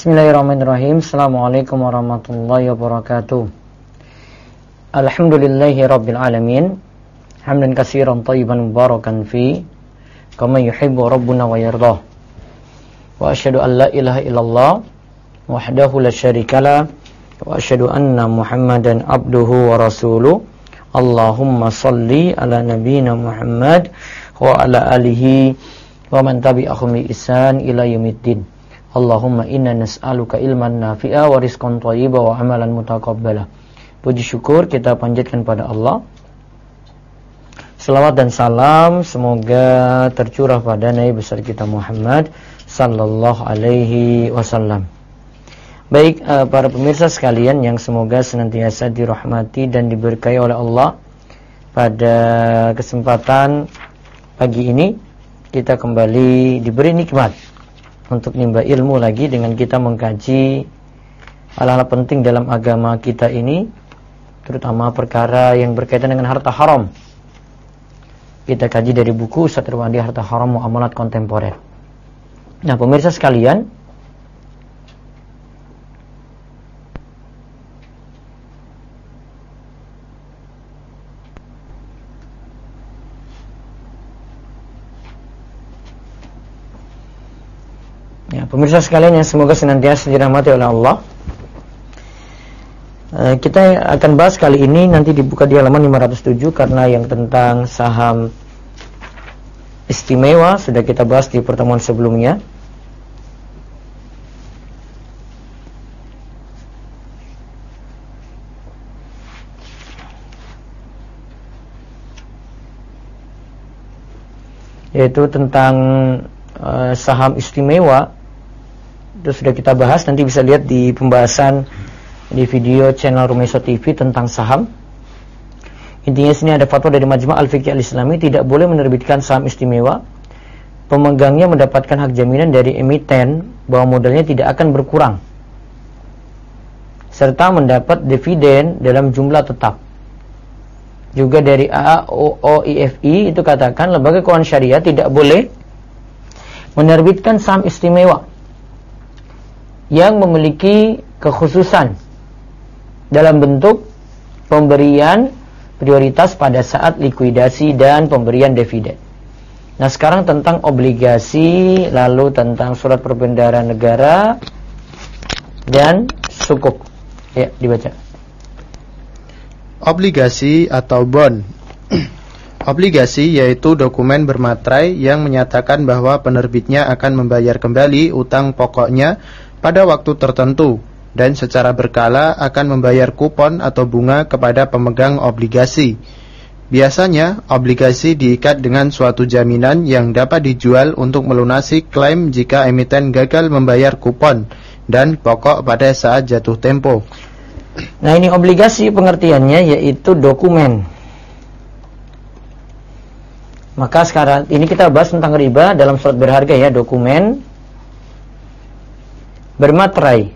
Bismillahirrahmanirrahim. Assalamualaikum warahmatullahi wabarakatuh. Alhamdulillahi rabbil alamin. Hamdan katsiran thayyiban mubarakan fi kama yuhibbu rabbuna wa yardah. Wa asyhadu an la ilaha illallah wahdahu la syarikalah wa asyhadu anna Muhammadan abduhu wa rasuluh. Allahumma salli ala nabiyyina Muhammad wa ala alihi wa man tabi'ahum bi ihsan ila yaumiddin. Allahumma inna nas'aluka ilman nafi'a wa rizqan thayyiba wa amalan mutaqabbala. Puji syukur kita panjatkan pada Allah. Selawat dan salam semoga tercurah pada Nabi besar kita Muhammad sallallahu alaihi wasallam. Baik, para pemirsa sekalian yang semoga senantiasa dirahmati dan diberkahi oleh Allah. Pada kesempatan pagi ini kita kembali diberi nikmat untuk nimba ilmu lagi dengan kita mengkaji hal-hal penting dalam agama kita ini, terutama perkara yang berkaitan dengan harta haram. Kita kaji dari buku Ustaz Irwandi Harta Haram Muamalat Kontemporer. Nah, pemirsa sekalian, pemirsa sekalian yang semoga senantiasa dirahmati oleh Allah, kita akan bahas kali ini, nanti dibuka di halaman 507, karena yang tentang saham istimewa sudah kita bahas di pertemuan sebelumnya. Yaitu tentang saham istimewa. Itu sudah kita bahas, nanti bisa lihat di pembahasan di video channel Rumeso TV tentang saham. Intinya sini ada fatwa dari Majma' Al-Fiqh Al-Islami, tidak boleh menerbitkan saham istimewa. Pemegangnya mendapatkan hak jaminan dari emiten bahwa modalnya tidak akan berkurang, serta mendapat dividen dalam jumlah tetap. Juga dari AAOIFI itu katakan lembaga keuangan syariah tidak boleh menerbitkan saham istimewa yang memiliki kekhususan dalam bentuk pemberian prioritas pada saat likuidasi dan pemberian dividen. Nah, sekarang tentang obligasi, lalu tentang surat perbendaharaan negara dan sukuk. Ya, dibaca. Obligasi atau bond. Obligasi yaitu dokumen bermaterai yang menyatakan bahwa penerbitnya akan membayar kembali utang pokoknya pada waktu tertentu dan secara berkala akan membayar kupon atau bunga kepada pemegang obligasi. Biasanya, obligasi diikat dengan suatu jaminan yang dapat dijual untuk melunasi klaim jika emiten gagal membayar kupon dan pokok pada saat jatuh tempo. Nah, ini obligasi pengertiannya yaitu dokumen. Maka sekarang ini kita bahas tentang riba dalam surat berharga ya, dokumen bermaterai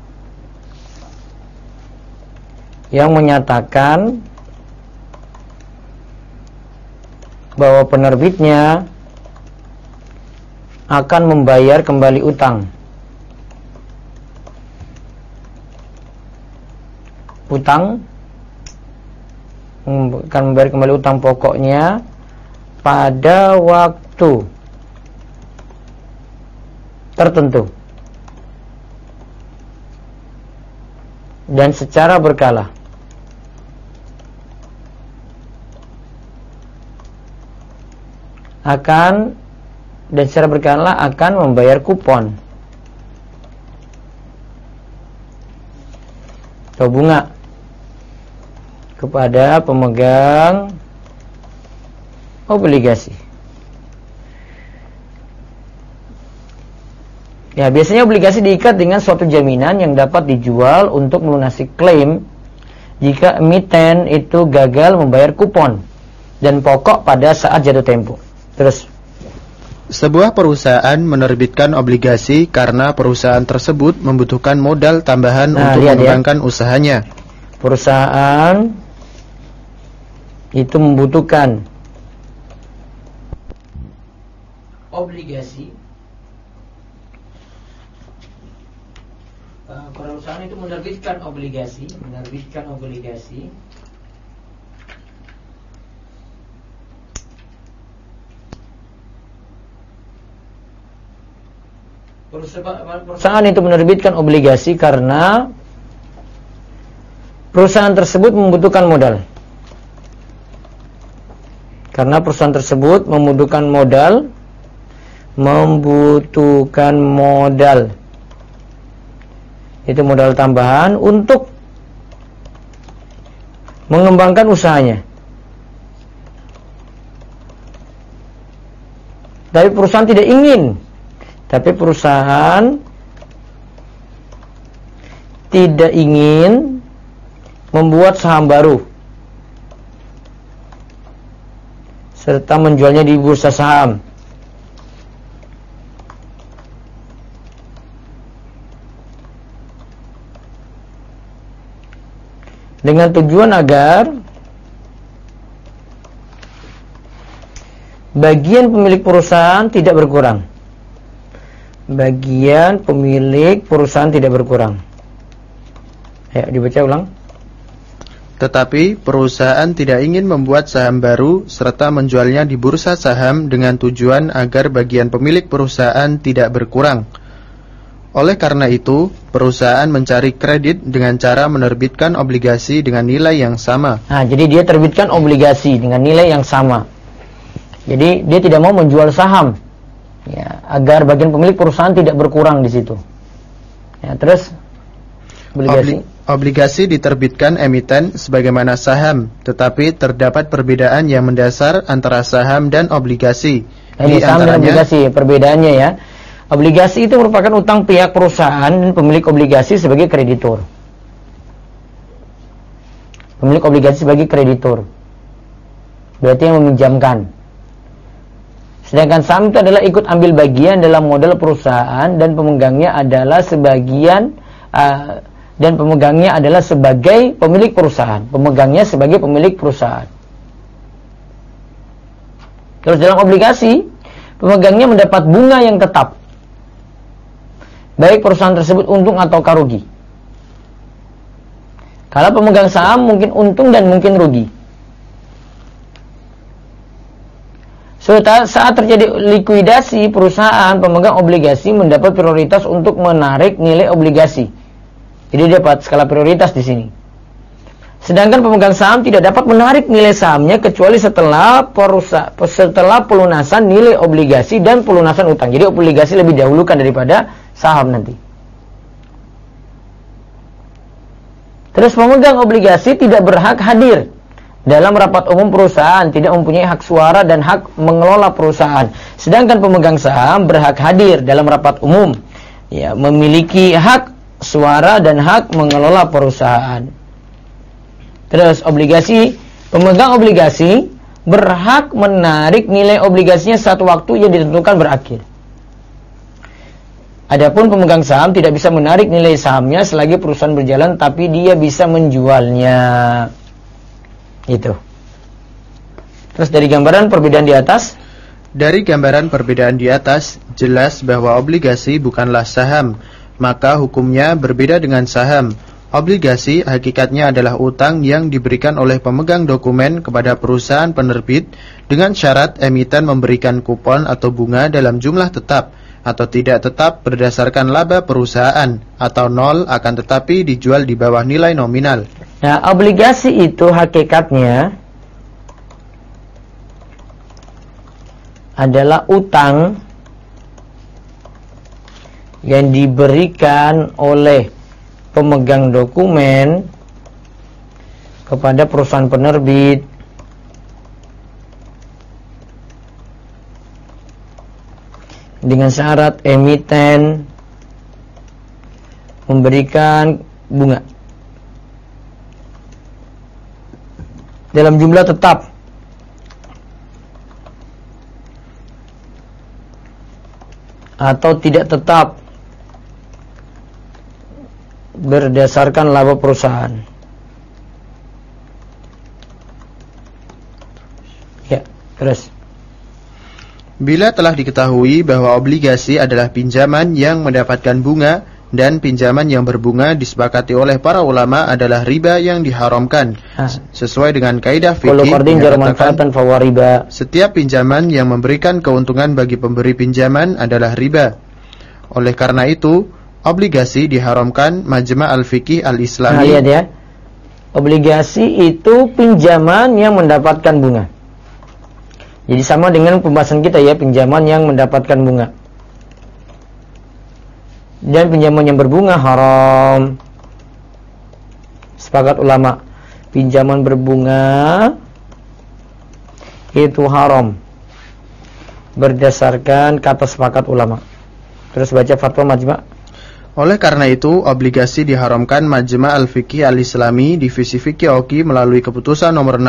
yang menyatakan bahwa penerbitnya akan membayar kembali utang. Akan membayar kembali utang pokoknya pada waktu tertentu dan secara berkala. Akan membayar kupon atau bunga kepada pemegang obligasi. Ya, biasanya obligasi diikat dengan suatu jaminan yang dapat dijual untuk melunasi klaim jika emiten itu gagal membayar kupon dan pokok pada saat jatuh tempo. Terus, sebuah perusahaan menerbitkan obligasi karena perusahaan tersebut membutuhkan modal tambahan untuk mengembangkan usahanya. Perusahaan itu membutuhkan obligasi perusahaan itu menerbitkan obligasi, perusahaan itu menerbitkan obligasi karena perusahaan tersebut membutuhkan modal. Karena perusahaan tersebut membutuhkan modal, itu modal tambahan untuk mengembangkan usahanya. Tapi perusahaan tidak ingin membuat saham baru serta menjualnya di bursa saham. Dengan tujuan agar bagian pemilik perusahaan tidak berkurang. Ayo dibaca ulang. Tetapi perusahaan tidak ingin membuat saham baru serta menjualnya di bursa saham dengan tujuan agar bagian pemilik perusahaan tidak berkurang. Oleh karena itu, perusahaan mencari kredit dengan cara menerbitkan obligasi dengan nilai yang sama. Nah, jadi dia terbitkan obligasi dengan nilai yang sama. Jadi dia tidak mau menjual saham, ya, agar bagian pemilik perusahaan tidak berkurang di situ. Ya, terus obligasi diterbitkan emiten sebagaimana saham, tetapi terdapat perbedaan yang mendasar antara saham dan obligasi. Ini saham dan obligasi, perbedaannya ya. Obligasi itu merupakan utang pihak perusahaan dan pemilik obligasi sebagai kreditur. Pemilik obligasi sebagai kreditur, berarti yang meminjamkan. Sedangkan saham itu adalah ikut ambil bagian dalam modal perusahaan dan pemegangnya adalah sebagai pemilik perusahaan. Pemegangnya sebagai pemilik perusahaan. Terus dalam obligasi, pemegangnya mendapat bunga yang tetap, baik perusahaan tersebut untung atau rugi. Kalau pemegang saham mungkin untung dan mungkin rugi. Saat terjadi likuidasi perusahaan, pemegang obligasi mendapat prioritas untuk menarik nilai obligasi. Jadi dapat skala prioritas di sini. Sedangkan pemegang saham tidak dapat menarik nilai sahamnya kecuali setelah pelunasan nilai obligasi dan pelunasan utang. Jadi obligasi lebih dahulukan daripada saham nanti. Terus pemegang obligasi tidak berhak hadir dalam rapat umum perusahaan, tidak mempunyai hak suara dan hak mengelola perusahaan. Sedangkan pemegang saham berhak hadir dalam rapat umum, ya, memiliki hak suara dan hak mengelola perusahaan. Terus pemegang obligasi berhak menarik nilai obligasinya saat waktu yang ditentukan berakhir. Adapun pemegang saham tidak bisa menarik nilai sahamnya selagi perusahaan berjalan, tapi dia bisa menjualnya. Itu. Terus dari gambaran perbedaan di atas? Dari gambaran perbedaan di atas, jelas bahwa obligasi bukanlah saham, maka hukumnya berbeda dengan saham. Obligasi hakikatnya adalah utang yang diberikan oleh pemegang dokumen kepada perusahaan penerbit dengan syarat emiten memberikan kupon atau bunga dalam jumlah tetap atau tidak tetap berdasarkan laba perusahaan atau nol akan tetapi dijual di bawah nilai nominal. Nah, obligasi itu hakikatnya adalah utang yang diberikan oleh pemegang dokumen kepada perusahaan penerbit dengan syarat emiten memberikan bunga dalam jumlah tetap atau tidak tetap berdasarkan laba perusahaan. Ya, terus. Bila telah diketahui bahwa obligasi adalah pinjaman yang mendapatkan bunga, dan pinjaman yang berbunga disepakati oleh para ulama adalah riba yang diharamkan. Sesuai dengan kaidah fikih menyatakan setiap pinjaman yang memberikan keuntungan bagi pemberi pinjaman adalah riba. Oleh karena itu, obligasi diharamkan Majma' al-Fiqih al-Islami. Lihat ya. Obligasi itu pinjaman yang mendapatkan bunga. Jadi sama dengan pembahasan kita ya, pinjaman yang mendapatkan bunga. Dan pinjaman yang berbunga haram. Sepakat ulama, pinjaman berbunga itu haram berdasarkan kata sepakat ulama. Terus baca fatwa Majma'. Oleh karena itu, obligasi diharamkan Majma' al-Fiqih al-Islami Divisi Fikih OKI melalui keputusan nomor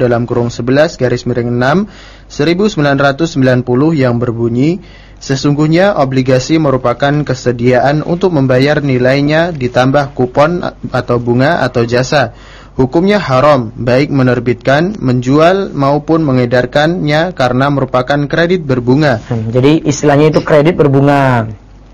60/11/6 1990 yang berbunyi, sesungguhnya obligasi merupakan kesediaan untuk membayar nilainya ditambah kupon atau bunga atau jasa. Hukumnya haram, baik menerbitkan, menjual maupun mengedarkannya karena merupakan kredit berbunga. Jadi istilahnya itu kredit berbunga.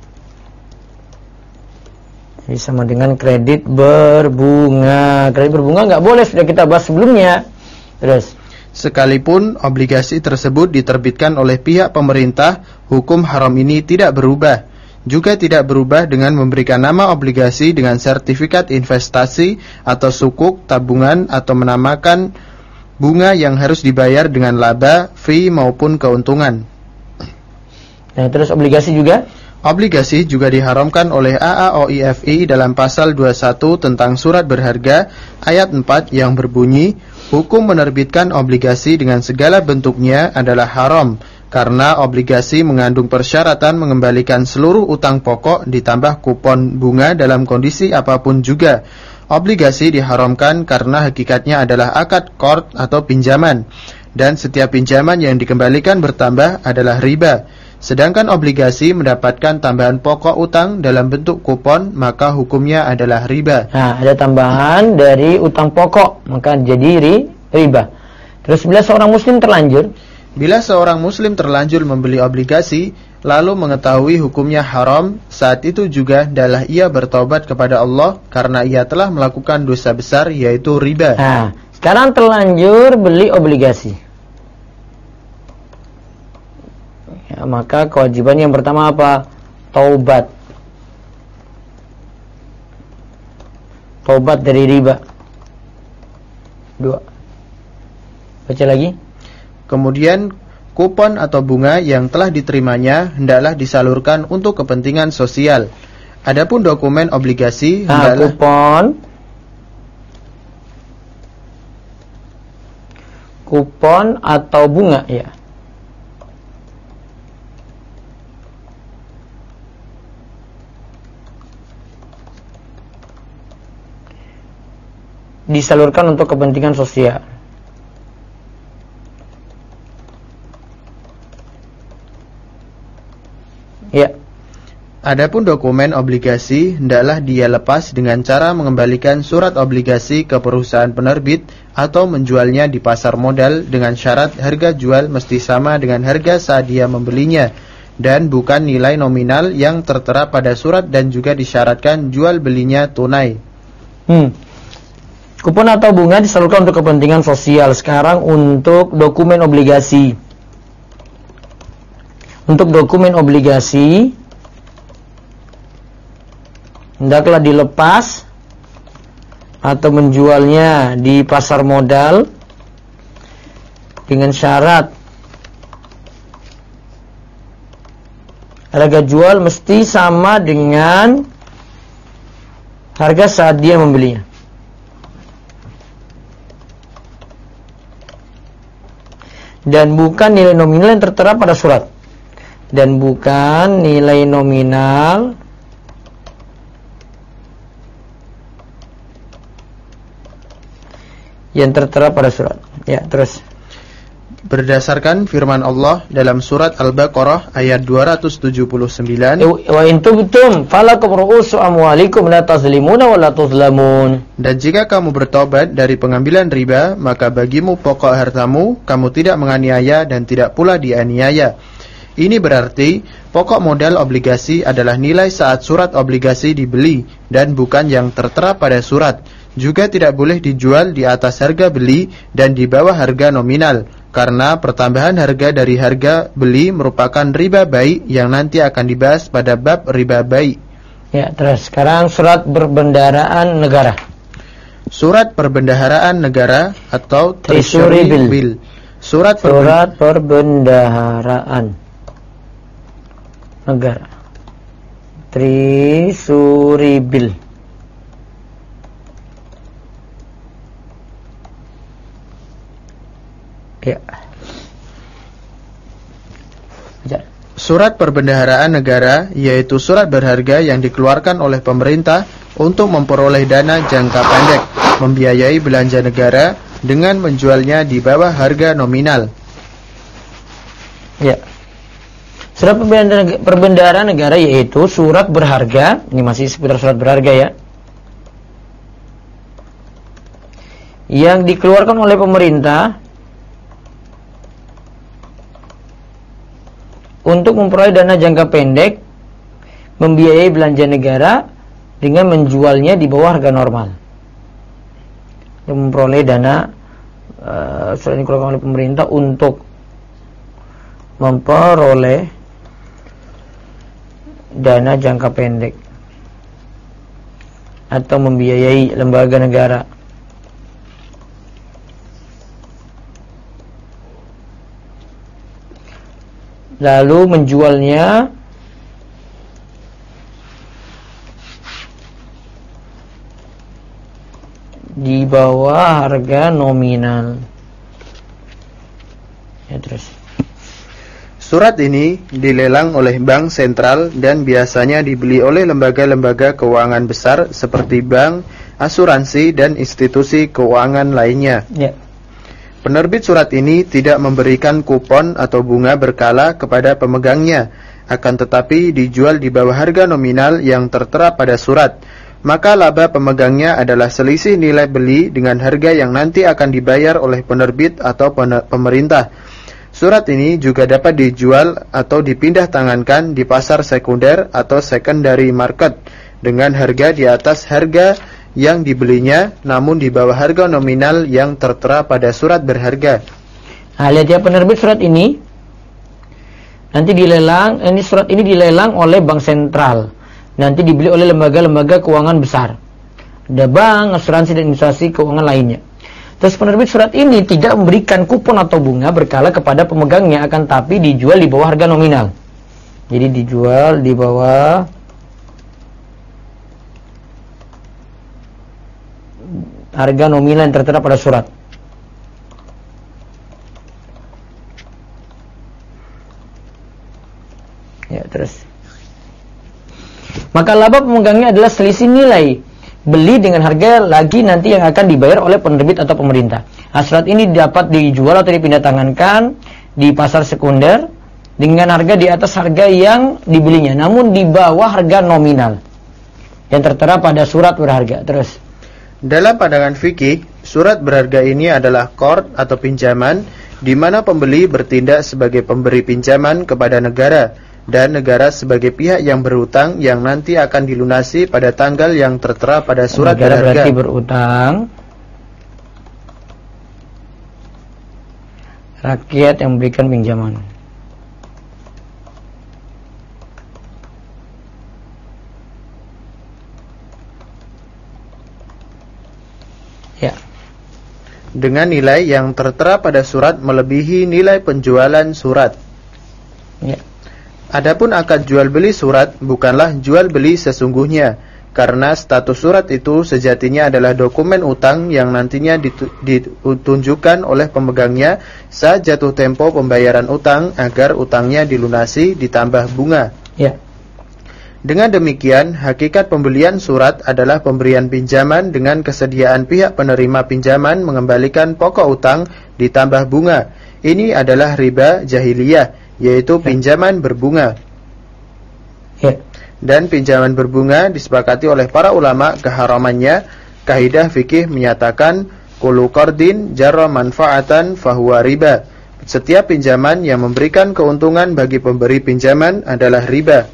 Jadi sama dengan kredit berbunga. Kredit berbunga nggak boleh, sudah kita bahas sebelumnya. Terus, sekalipun obligasi tersebut diterbitkan oleh pihak pemerintah, hukum haram ini tidak berubah. Juga tidak berubah dengan memberikan nama obligasi dengan sertifikat investasi atau sukuk, tabungan, atau menamakan bunga yang harus dibayar dengan laba, fee maupun keuntungan. Nah, terus obligasi juga? Obligasi juga diharamkan oleh AAOIFI dalam pasal 21 tentang surat berharga ayat 4 yang berbunyi, hukum menerbitkan obligasi dengan segala bentuknya adalah haram, karena obligasi mengandung persyaratan mengembalikan seluruh utang pokok ditambah kupon bunga dalam kondisi apapun juga. Obligasi diharamkan karena hakikatnya adalah akad qard atau pinjaman, dan setiap pinjaman yang dikembalikan bertambah adalah riba. Sedangkan obligasi mendapatkan tambahan pokok utang dalam bentuk kupon, maka hukumnya adalah riba. Nah, ada tambahan dari utang pokok, maka jadi riba. Terus bila seorang muslim terlanjur membeli obligasi, lalu mengetahui hukumnya haram, saat itu juga adalah ia bertobat kepada Allah karena ia telah melakukan dosa besar, yaitu riba. Nah, sekarang terlanjur beli obligasi. Ya, maka kewajiban yang pertama apa? Taubat. Taubat dari riba. 2. Baca lagi. Kemudian kupon atau bunga yang telah diterimanya hendaklah disalurkan untuk kepentingan sosial. Adapun dokumen obligasi hendaklah kupon atau bunga ya. Disalurkan untuk kepentingan sosial. Ya. Adapun dokumen obligasi hendaklah dia lepas dengan cara mengembalikan surat obligasi ke perusahaan penerbit atau menjualnya di pasar modal dengan syarat harga jual mesti sama dengan harga saat dia membelinya dan bukan nilai nominal yang tertera pada surat, dan juga disyaratkan jual belinya tunai. Kupon atau bunga disalurkan untuk kepentingan sosial. Sekarang untuk dokumen obligasi. Untuk dokumen obligasi hendaklah dilepas atau menjualnya di pasar modal dengan syarat harga jual mesti sama dengan harga saat dia membelinya. Dan bukan nilai nominal yang tertera pada surat. Dan bukan nilai nominal yang tertera pada surat. Ya, terus. Berdasarkan firman Allah dalam surat Al-Baqarah ayat 279, wa in tubtum falakum ru'usu amwalikum la tazlimuna wa la tuzlamun. Dan jika kamu bertobat dari pengambilan riba, maka bagimu pokok hartamu, kamu tidak menganiaya dan tidak pula dianiaya. Ini berarti pokok modal obligasi adalah nilai saat surat obligasi dibeli dan bukan yang tertera pada surat. Juga tidak boleh dijual di atas harga beli dan di bawah harga nominal, karena pertambahan harga dari harga beli merupakan riba bai yang nanti akan dibahas pada bab riba bai. Ya, terus sekarang surat perbendaharaan negara. Surat perbendaharaan negara atau Treasury Treasury bill. bill. Surat Perbendaharaan negara. Treasury bill. Ya. Surat perbendaharaan negara yaitu surat berharga yang dikeluarkan oleh pemerintah untuk memperoleh dana jangka pendek, membiayai belanja negara dengan menjualnya di bawah harga nominal. Ya. Surat perbendaharaan negara yaitu surat berharga, ini masih seputar surat berharga ya, yang dikeluarkan oleh pemerintah untuk memperoleh dana jangka pendek, membiayai belanja negara dengan menjualnya di bawah harga normal. Yang memperoleh dana surat ini dikeluarkan oleh pemerintah untuk memperoleh dana jangka pendek atau membiayai lembaga negara. Lalu menjualnya di bawah harga nominal. Ya, terus. Surat ini dilelang oleh bank sentral dan biasanya dibeli oleh lembaga-lembaga keuangan besar seperti bank, asuransi, dan institusi keuangan lainnya. Ya. Penerbit surat ini tidak memberikan kupon atau bunga berkala kepada pemegangnya, akan tetapi dijual di bawah harga nominal yang tertera pada surat. Maka laba pemegangnya adalah selisih nilai beli dengan harga yang nanti akan dibayar oleh penerbit atau pemerintah. Surat ini juga dapat dijual atau dipindah tangankan di pasar sekunder atau secondary market dengan harga di atas harga yang dibelinya, namun di bawah harga nominal yang tertera pada surat berharga. Nah, lihat ya, penerbit surat ini nanti dilelang, surat ini dilelang oleh bank sentral. Nanti dibeli oleh lembaga-lembaga keuangan besar. Ada bank, asuransi, dan institusi keuangan lainnya. Terus penerbit surat ini tidak memberikan kupon atau bunga berkala kepada pemegangnya, akan tapi dijual di bawah harga nominal. Jadi dijual di bawah harga nominal yang tertera pada surat. Ya, terus. Maka laba pemegangnya adalah selisih nilai beli dengan harga lagi nanti yang akan dibayar oleh penerbit atau pemerintah. Nah, surat ini dapat dijual atau dipindah tangankan di pasar sekunder dengan harga di atas harga yang dibelinya, namun di bawah harga nominal yang tertera pada surat berharga. Terus. Dalam pandangan fikih, surat berharga ini adalah qard atau pinjaman di mana pembeli bertindak sebagai pemberi pinjaman kepada negara dan negara sebagai pihak yang berutang yang nanti akan dilunasi pada tanggal yang tertera pada surat negara berharga. Berarti berutang, rakyat yang memberikan pinjaman. Ya. Dengan nilai yang tertera pada surat melebihi nilai penjualan surat. Ya. Adapun akad jual beli surat bukanlah jual beli sesungguhnya, karena status surat itu sejatinya adalah dokumen utang yang nantinya ditunjukkan oleh pemegangnya saat jatuh tempo pembayaran utang agar utangnya dilunasi ditambah bunga. Ya. Dengan demikian, hakikat pembelian surat adalah pemberian pinjaman dengan kesediaan pihak penerima pinjaman mengembalikan pokok utang ditambah bunga. Ini adalah riba jahiliyah, yaitu pinjaman berbunga. Ya. Dan pinjaman berbunga disepakati oleh para ulama keharamannya. Kaidah fikih menyatakan kullu qardin jarra manfaatan fahuwa riba. Setiap pinjaman yang memberikan keuntungan bagi pemberi pinjaman adalah riba.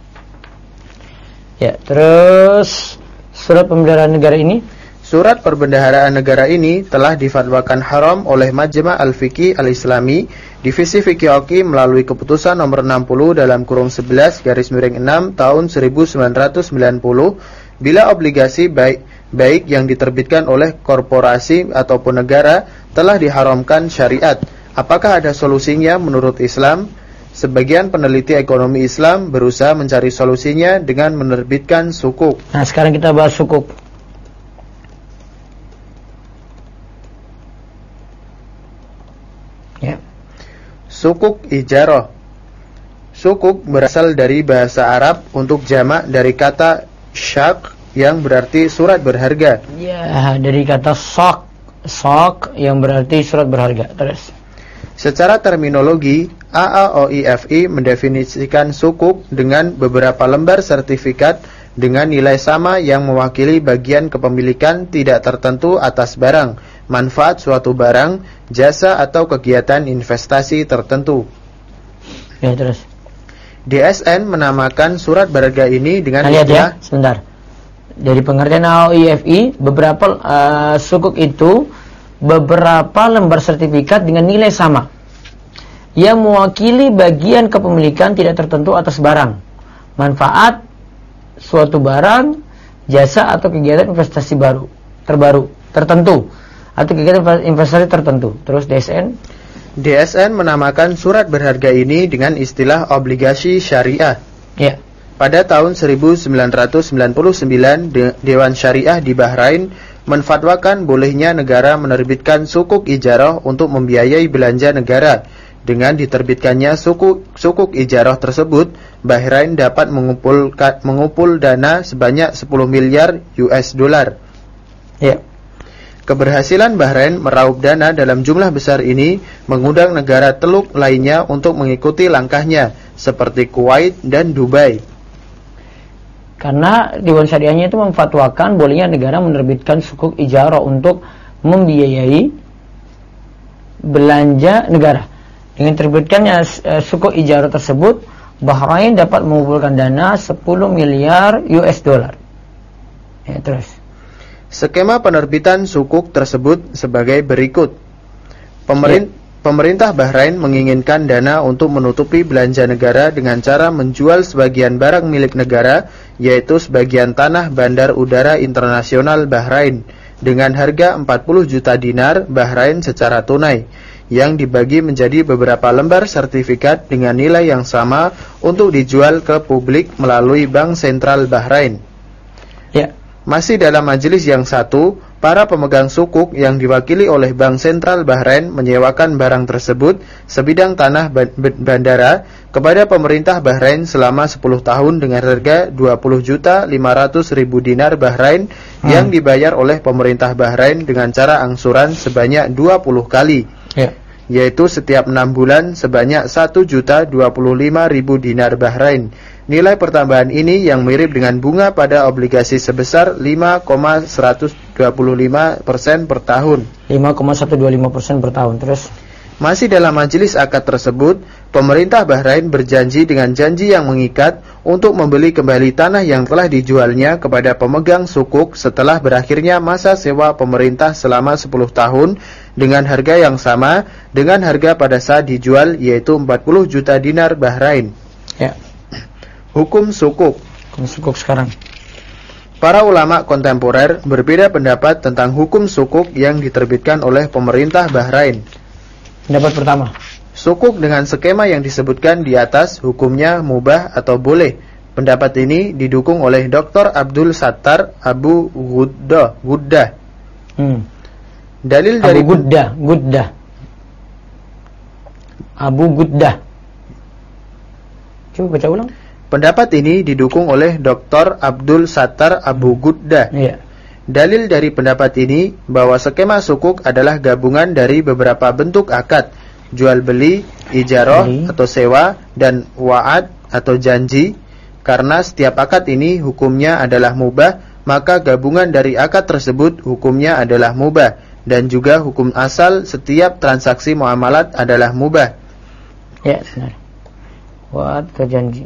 Ya, terus surat pembendaharaan negara ini? Surat perbendaharaan negara ini telah difatwakan haram oleh Majma' Al-Fiqih Al-Islami, Divisi Fikih Oki melalui keputusan nomor 60 dalam kurung 11/6 tahun 1990 bila obligasi baik yang diterbitkan oleh korporasi ataupun negara telah diharamkan syariat. Apakah ada solusinya menurut Islam? Sebagian peneliti ekonomi Islam berusaha mencari solusinya dengan menerbitkan sukuk. Nah, sekarang kita bahas sukuk. Ya. Sukuk ijarah. Sukuk berasal dari bahasa Arab untuk jamak dari kata syak yang berarti surat berharga. Ya, dari kata sok yang berarti surat berharga. Terus. Secara terminologi, AAOIFI mendefinisikan sukuk dengan beberapa lembar sertifikat dengan nilai sama yang mewakili bagian kepemilikan tidak tertentu atas barang, manfaat suatu barang, jasa atau kegiatan investasi tertentu. Ya, terus. DSN menamakan surat berharga ini dengan lihat istilah ya, sebentar. Dari pengertian AOIFI, beberapa sukuk itu beberapa lembar sertifikat dengan nilai sama yang mewakili bagian kepemilikan tidak tertentu atas barang, manfaat suatu barang, jasa atau kegiatan investasi tertentu atau kegiatan investasi tertentu. Terus DSN menamakan surat berharga ini dengan istilah obligasi syariah. Ya. Pada tahun 1999, Dewan Syariah di Bahrain menfatwakan bolehnya negara menerbitkan sukuk ijarah untuk membiayai belanja negara. Dengan diterbitkannya sukuk ijarah tersebut, Bahrain dapat mengumpul dana sebanyak 10 miliar US dollar. Ya. Keberhasilan Bahrain meraup dana dalam jumlah besar ini mengundang negara teluk lainnya untuk mengikuti langkahnya, seperti Kuwait dan Dubai. Karena Dewan Syariahnya itu memfatwakan bolehnya negara menerbitkan sukuk ijarah untuk membiayai belanja negara. Dengan terbitkannya sukuk ijarah tersebut, Bahrain dapat mengumpulkan dana 10 miliar US dollar. Ya, terus. Skema penerbitan sukuk tersebut sebagai berikut. Pemerintah Bahrain menginginkan dana untuk menutupi belanja negara dengan cara menjual sebagian barang milik negara, yaitu sebagian tanah Bandar Udara Internasional Bahrain, dengan harga 40 juta dinar Bahrain secara tunai, yang dibagi menjadi beberapa lembar sertifikat dengan nilai yang sama untuk dijual ke publik melalui Bank Sentral Bahrain. Ya. Masih dalam majelis yang satu, para pemegang sukuk yang diwakili oleh Bank Sentral Bahrain menyewakan barang tersebut sebidang tanah bandara kepada pemerintah Bahrain selama 10 tahun dengan harga 20.500.000 dinar Bahrain yang dibayar oleh pemerintah Bahrain dengan cara angsuran sebanyak 20 kali. Ya. Yaitu setiap 6 bulan sebanyak 1.025.000 dinar Bahrain. Nilai pertambahan ini yang mirip dengan bunga pada obligasi sebesar 5,125% per tahun. 5,125% per tahun. Terus masih dalam majelis akad tersebut, pemerintah Bahrain berjanji dengan janji yang mengikat untuk membeli kembali tanah yang telah dijualnya kepada pemegang sukuk setelah berakhirnya masa sewa pemerintah selama 10 tahun dengan harga yang sama dengan harga pada saat dijual, yaitu 40 juta dinar Bahrain. Ya. Hukum sukuk. Hukum sukuk sekarang. Para ulama kontemporer berbeda pendapat tentang hukum sukuk yang diterbitkan oleh pemerintah Bahrain. Pendapat pertama, sukuk dengan skema yang disebutkan di atas hukumnya mubah atau boleh. Pendapat ini didukung oleh Dr. Abdul Sattar Abu Guddah. Dalil dari Abu Guddah. Coba baca ulang. Pendapat ini didukung oleh Dr. Abdul Sattar Abu Guddah. Iya. Dalil dari pendapat ini bahwa skema sukuk adalah gabungan dari beberapa bentuk akad, jual beli, ijarah atau sewa, dan wa'ad atau janji. Karena setiap akad ini hukumnya adalah mubah, maka gabungan dari akad tersebut hukumnya adalah mubah. dan juga hukum asal setiap transaksi muamalat adalah mubah. Ya, benar. Buat kejanji.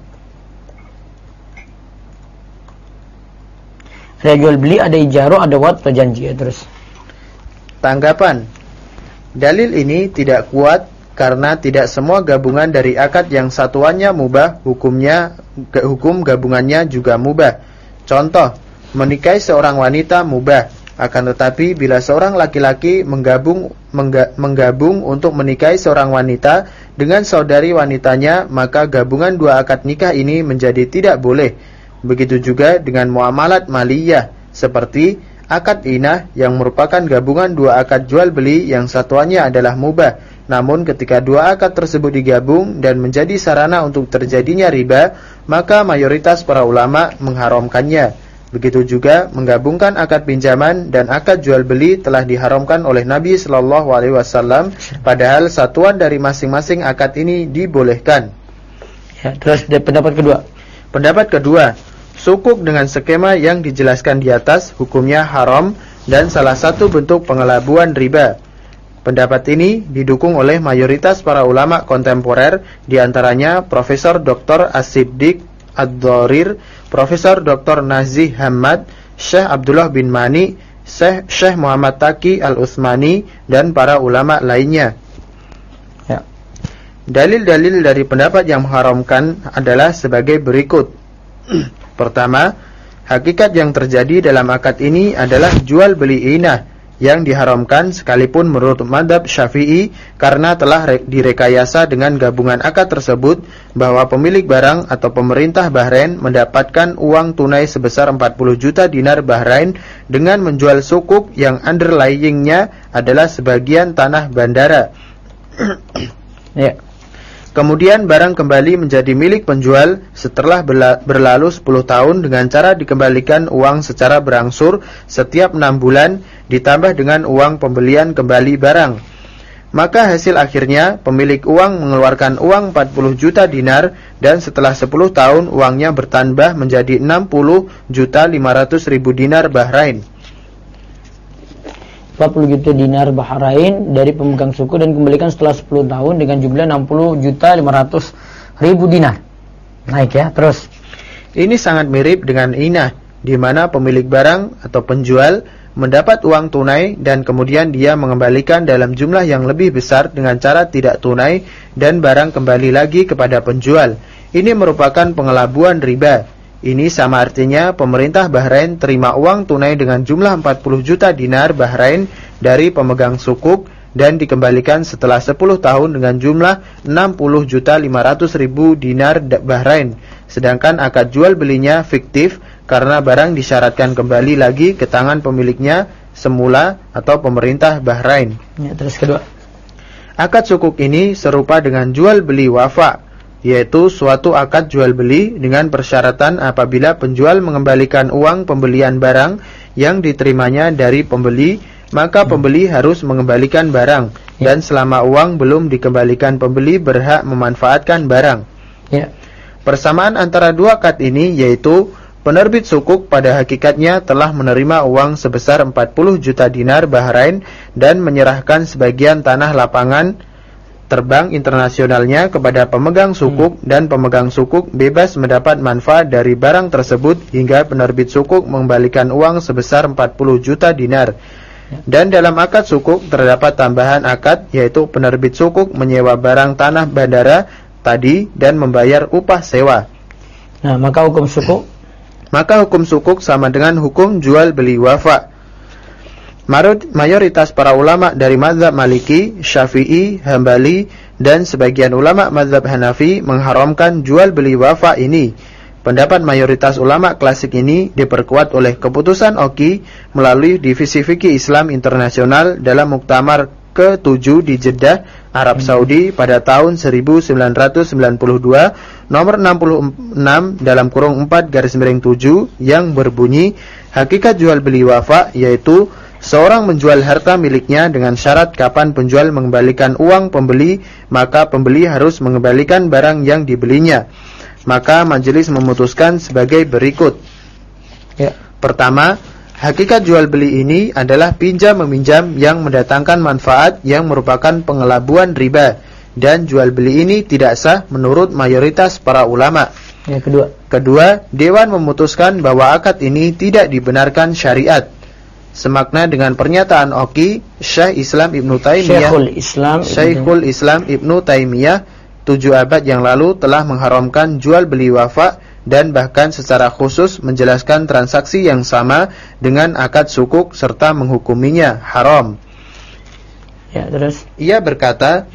Ada jual beli, ada ijarah, ada wat atau janji. Ya, terus. Tanggapan. Dalil ini tidak kuat karena tidak semua gabungan dari akad yang satuannya mubah, hukum gabungannya juga mubah. Contoh, menikahi seorang wanita mubah, akan tetapi bila seorang laki-laki menggabung untuk menikahi seorang wanita dengan saudari wanitanya, maka gabungan dua akad nikah ini menjadi tidak boleh. Begitu juga dengan muamalat maliyah, seperti akad inah yang merupakan gabungan dua akad jual beli yang satuannya adalah mubah. Namun ketika dua akad tersebut digabung dan menjadi sarana untuk terjadinya riba, maka mayoritas para ulama mengharamkannya. Begitu juga menggabungkan akad pinjaman dan akad jual beli telah diharamkan oleh Nabi Shallallahu Alaihi Wasallam, padahal satuan dari masing-masing akad ini dibolehkan. Ya, terus pendapat kedua. Pendapat kedua, sukuk dengan skema yang dijelaskan di atas hukumnya haram dan salah satu bentuk pengelabuan riba. Pendapat ini didukung oleh mayoritas para ulama kontemporer, diantaranya Profesor Dr. As-Siddiq Ad-Dharir, Profesor Dr. Nazih Hamad, Syekh Abdullah bin Mani, Syekh Muhammad Taqi Al-Utsmani, dan para ulama lainnya. Ya. Dalil-dalil dari pendapat yang mengharamkan adalah sebagai berikut. Pertama, hakikat yang terjadi dalam akad ini adalah jual beli inah yang diharamkan sekalipun menurut mazhab Syafi'i karena telah direkayasa dengan gabungan akad tersebut bahwa pemilik barang atau pemerintah Bahrain mendapatkan uang tunai sebesar 40 juta dinar Bahrain dengan menjual sukuk yang underlyingnya adalah sebagian tanah bandara. Ya. Kemudian barang kembali menjadi milik penjual setelah berlalu 10 tahun dengan cara dikembalikan uang secara berangsur setiap 6 bulan ditambah dengan uang pembelian kembali barang. Maka hasil akhirnya pemilik uang mengeluarkan uang 40 juta dinar dan setelah 10 tahun uangnya bertambah menjadi 60 juta 500 ribu dinar Bahrain. 40 juta dinar Bahrain dari pemegang suku dan kembalikan setelah 10 tahun dengan jumlah 60 juta 500 ribu dinar. Naik ya, terus. Ini sangat mirip dengan inah, di mana pemilik barang atau penjual mendapat uang tunai dan kemudian dia mengembalikan dalam jumlah yang lebih besar dengan cara tidak tunai dan barang kembali lagi kepada penjual. Ini merupakan pengelabuan riba. Ini sama artinya pemerintah Bahrain terima uang tunai dengan jumlah 40 juta dinar Bahrain dari pemegang sukuk dan dikembalikan setelah 10 tahun dengan jumlah 60 juta 500 ribu dinar Bahrain. Sedangkan akad jual belinya fiktif karena barang disyaratkan kembali lagi ke tangan pemiliknya semula atau pemerintah Bahrain. Ya, terus kedua. Akad sukuk ini serupa dengan jual beli wafa, yaitu suatu akad jual beli dengan persyaratan apabila penjual mengembalikan uang pembelian barang yang diterimanya dari pembeli, maka pembeli harus mengembalikan barang, dan selama uang belum dikembalikan pembeli berhak memanfaatkan barang. Ya. Persamaan antara dua akad ini yaitu penerbit sukuk pada hakikatnya telah menerima uang sebesar 40 juta dinar Bahrain dan menyerahkan sebagian tanah lapangan terbang internasionalnya kepada pemegang sukuk dan pemegang sukuk bebas mendapat manfaat dari barang tersebut hingga penerbit sukuk mengembalikan uang sebesar 40 juta dinar. Dan dalam akad sukuk terdapat tambahan akad, yaitu penerbit sukuk menyewa barang tanah bandara tadi dan membayar upah sewa. Nah, maka hukum sukuk? Maka hukum sukuk sama dengan hukum jual beli wafa. Mayoritas para ulama dari mazhab Maliki, Syafi'i, Hambali, dan sebagian ulama mazhab Hanafi mengharamkan jual beli wafa ini. Pendapat mayoritas ulama klasik ini diperkuat oleh keputusan OKI melalui Divisi Fikih Islam Internasional dalam Muktamar ke-7 di Jeddah, Arab Saudi pada tahun 1992 nomor 66 dalam kurung 4/7 yang berbunyi, hakikat jual beli wafa yaitu seorang menjual harta miliknya dengan syarat kapan penjual mengembalikan uang pembeli, maka pembeli harus mengembalikan barang yang dibelinya. Maka majelis memutuskan sebagai berikut. Ya. Pertama, Hakikat jual beli ini adalah pinjam meminjam yang mendatangkan manfaat yang merupakan pengelabuan riba, dan jual beli ini tidak sah menurut mayoritas para ulama. Yang kedua, dewan memutuskan bahwa akad ini tidak dibenarkan syariat. Semakna dengan pernyataan Oki, Syekhul Islam Ibnu Taimiyah 7 abad yang lalu telah mengharamkan jual beli wafa, dan bahkan secara khusus menjelaskan transaksi yang sama dengan akad sukuk serta menghukuminya haram. Ya, terus Ia berkata,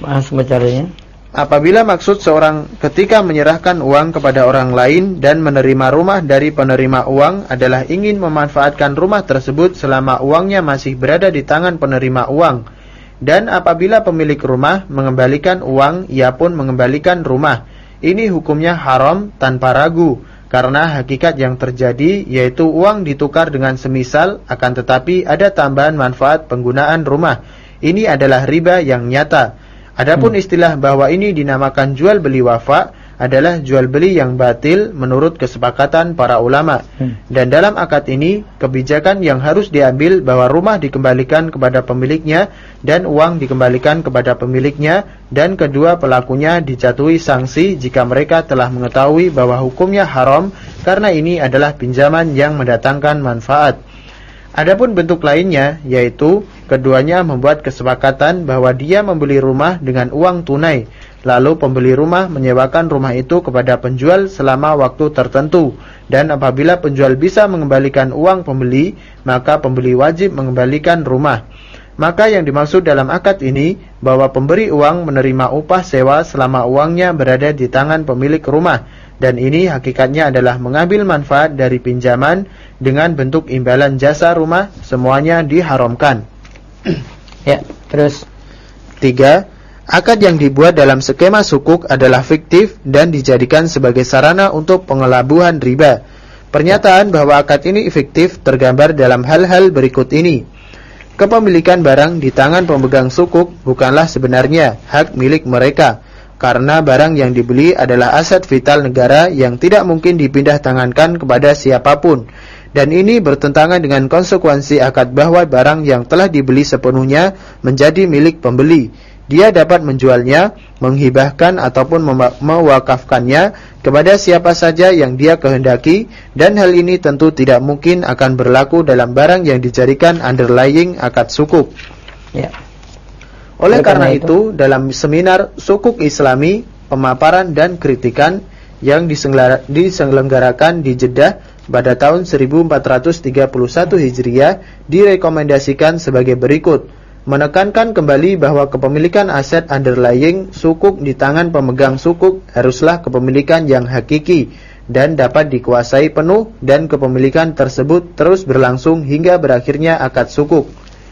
apabila maksud seorang ketika menyerahkan uang kepada orang lain dan menerima rumah dari penerima uang adalah ingin memanfaatkan rumah tersebut selama uangnya masih berada di tangan penerima uang, dan apabila pemilik rumah mengembalikan uang, ia pun mengembalikan rumah, ini hukumnya haram tanpa ragu, karena hakikat yang terjadi yaitu uang ditukar dengan semisal, akan tetapi ada tambahan manfaat penggunaan rumah. Ini adalah riba yang nyata. Adapun istilah bahwa ini dinamakan jual beli wafa adalah jual beli yang batil menurut kesepakatan para ulama. Dan dalam akad ini, kebijakan yang harus diambil bahwa rumah dikembalikan kepada pemiliknya dan uang dikembalikan kepada pemiliknya, dan kedua pelakunya dijatuhi sanksi jika mereka telah mengetahui bahwa hukumnya haram karena ini adalah pinjaman yang mendatangkan manfaat. Adapun bentuk lainnya, yaitu keduanya membuat kesepakatan bahwa dia membeli rumah dengan uang tunai, lalu pembeli rumah menyewakan rumah itu kepada penjual selama waktu tertentu, dan apabila penjual bisa mengembalikan uang pembeli, maka pembeli wajib mengembalikan rumah. Maka yang dimaksud dalam akad ini bahwa pemberi uang menerima upah sewa selama uangnya berada di tangan pemilik rumah, dan ini hakikatnya adalah mengambil manfaat dari pinjaman dengan bentuk imbalan jasa rumah, semuanya diharamkan. Ya, terus 3. Akad yang dibuat dalam skema sukuk adalah fiktif dan dijadikan sebagai sarana untuk pengelabuhan riba. Pernyataan bahwa akad ini fiktif tergambar dalam hal-hal berikut ini. Kepemilikan barang di tangan pemegang sukuk bukanlah sebenarnya hak milik mereka, karena barang yang dibeli adalah aset vital negara yang tidak mungkin dipindah tangankan kepada siapapun. Dan ini bertentangan dengan konsekuensi akad bahwa barang yang telah dibeli sepenuhnya menjadi milik pembeli. Dia dapat menjualnya, menghibahkan ataupun mewakafkannya kepada siapa saja yang dia kehendaki, dan hal ini tentu tidak mungkin akan berlaku dalam barang yang dijadikan underlying akad sukuk. ya. Oleh karena itu, dalam seminar Sukuk Islami, pemaparan dan kritikan yang diselenggarakan di Jeddah pada tahun 1431 Hijriah direkomendasikan sebagai berikut: menekankan kembali bahwa kepemilikan aset underlying sukuk di tangan pemegang sukuk haruslah kepemilikan yang hakiki dan dapat dikuasai penuh, dan kepemilikan tersebut terus berlangsung hingga berakhirnya akad sukuk.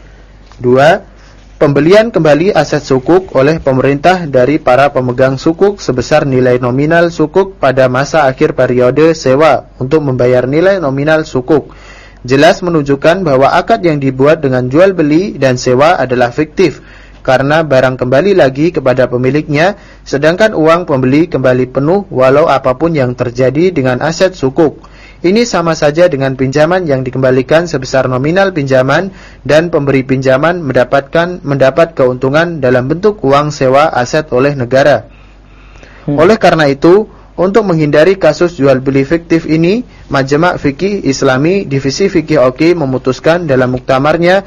2. Pembelian kembali aset sukuk oleh pemerintah dari para pemegang sukuk sebesar nilai nominal sukuk pada masa akhir periode sewa untuk membayar nilai nominal sukuk. Jelas menunjukkan bahwa akad yang dibuat dengan jual beli dan sewa adalah fiktif, karena barang kembali lagi kepada pemiliknya, sedangkan uang pembeli kembali penuh walau apapun yang terjadi dengan aset sukuk. Ini sama saja dengan pinjaman yang dikembalikan sebesar nominal pinjaman, dan pemberi pinjaman mendapat keuntungan dalam bentuk uang sewa aset oleh negara. Oleh karena itu, untuk menghindari kasus jual beli fiktif ini, Majma' Fikih Islami Divisi Fikih Oki memutuskan dalam muktamarnya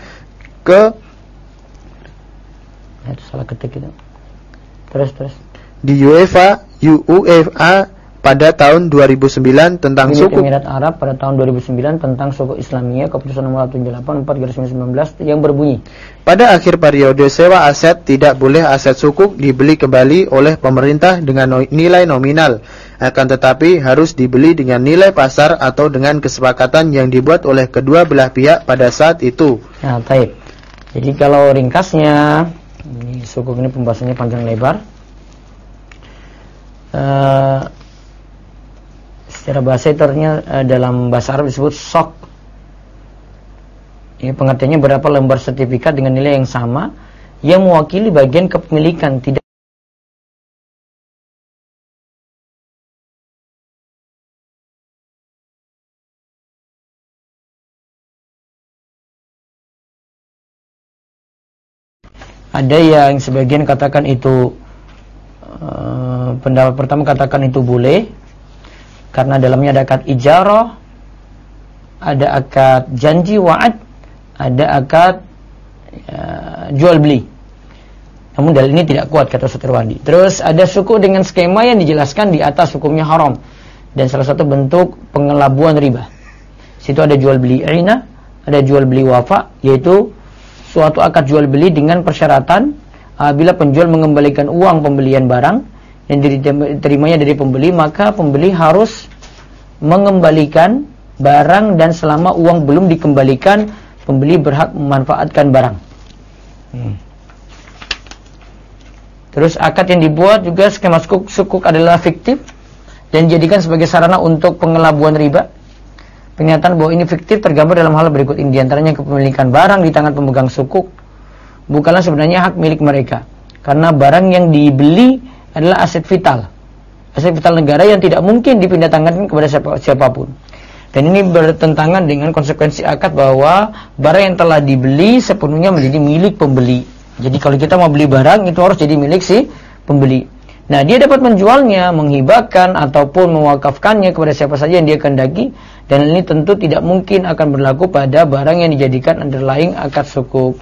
salah ketik itu. Terus. Di UEFA pada tahun 2009 tentang Uni sukuk Emirat Arab pada tahun 2009 tentang sukuk Islamiyah, keputusan nomor 784/2019 yang berbunyi, pada akhir periode sewa aset tidak boleh aset sukuk dibeli kembali oleh pemerintah dengan nilai nominal, akan tetapi harus dibeli dengan nilai pasar atau dengan kesepakatan yang dibuat oleh kedua belah pihak pada saat itu. Nah, baik. Jadi kalau ringkasnya, ini sukuk ini pembahasannya panjang lebar. Secara bahasa ternyata dalam bahasa Arab disebut sok. Ini pengertiannya berapa lembar sertifikat dengan nilai yang sama yang mewakili bagian kepemilikan, tidak Ada yang sebagian katakan itu pendapat pertama katakan itu boleh karena dalamnya ada akad ijarah, ada akad janji wa'ad, ada akad jual beli. Namun dalil ini tidak kuat kata Sutirwadi. Terus ada suku dengan skema yang dijelaskan di atas hukumnya haram dan salah satu bentuk pengelabuan riba. Situ ada jual beli ina, ada jual beli wafa, yaitu suatu akad jual beli dengan persyaratan apabila penjual mengembalikan uang pembelian barang yang diterimanya dari pembeli, maka pembeli harus mengembalikan barang dan selama uang belum dikembalikan, pembeli berhak memanfaatkan barang. Terus akad yang dibuat juga skema sukuk adalah fiktif dan dijadikan sebagai sarana untuk pengelabuan riba. Pernyataan bahwa ini fiktif tergambar dalam hal berikut ini. Di antaranya kepemilikan barang di tangan pemegang sukuk bukanlah sebenarnya hak milik mereka, karena barang yang dibeli adalah aset vital negara yang tidak mungkin dipindah tangankan kepada siapapun. Dan ini bertentangan dengan konsekuensi akad bahwa barang yang telah dibeli sepenuhnya menjadi milik pembeli. Jadi kalau kita mau beli barang itu harus jadi milik si pembeli. Nah, dia dapat menjualnya, menghibahkan ataupun mewakafkannya kepada siapa saja yang dia kehendaki, dan ini tentu tidak mungkin akan berlaku pada barang yang dijadikan underlying akad sukuk.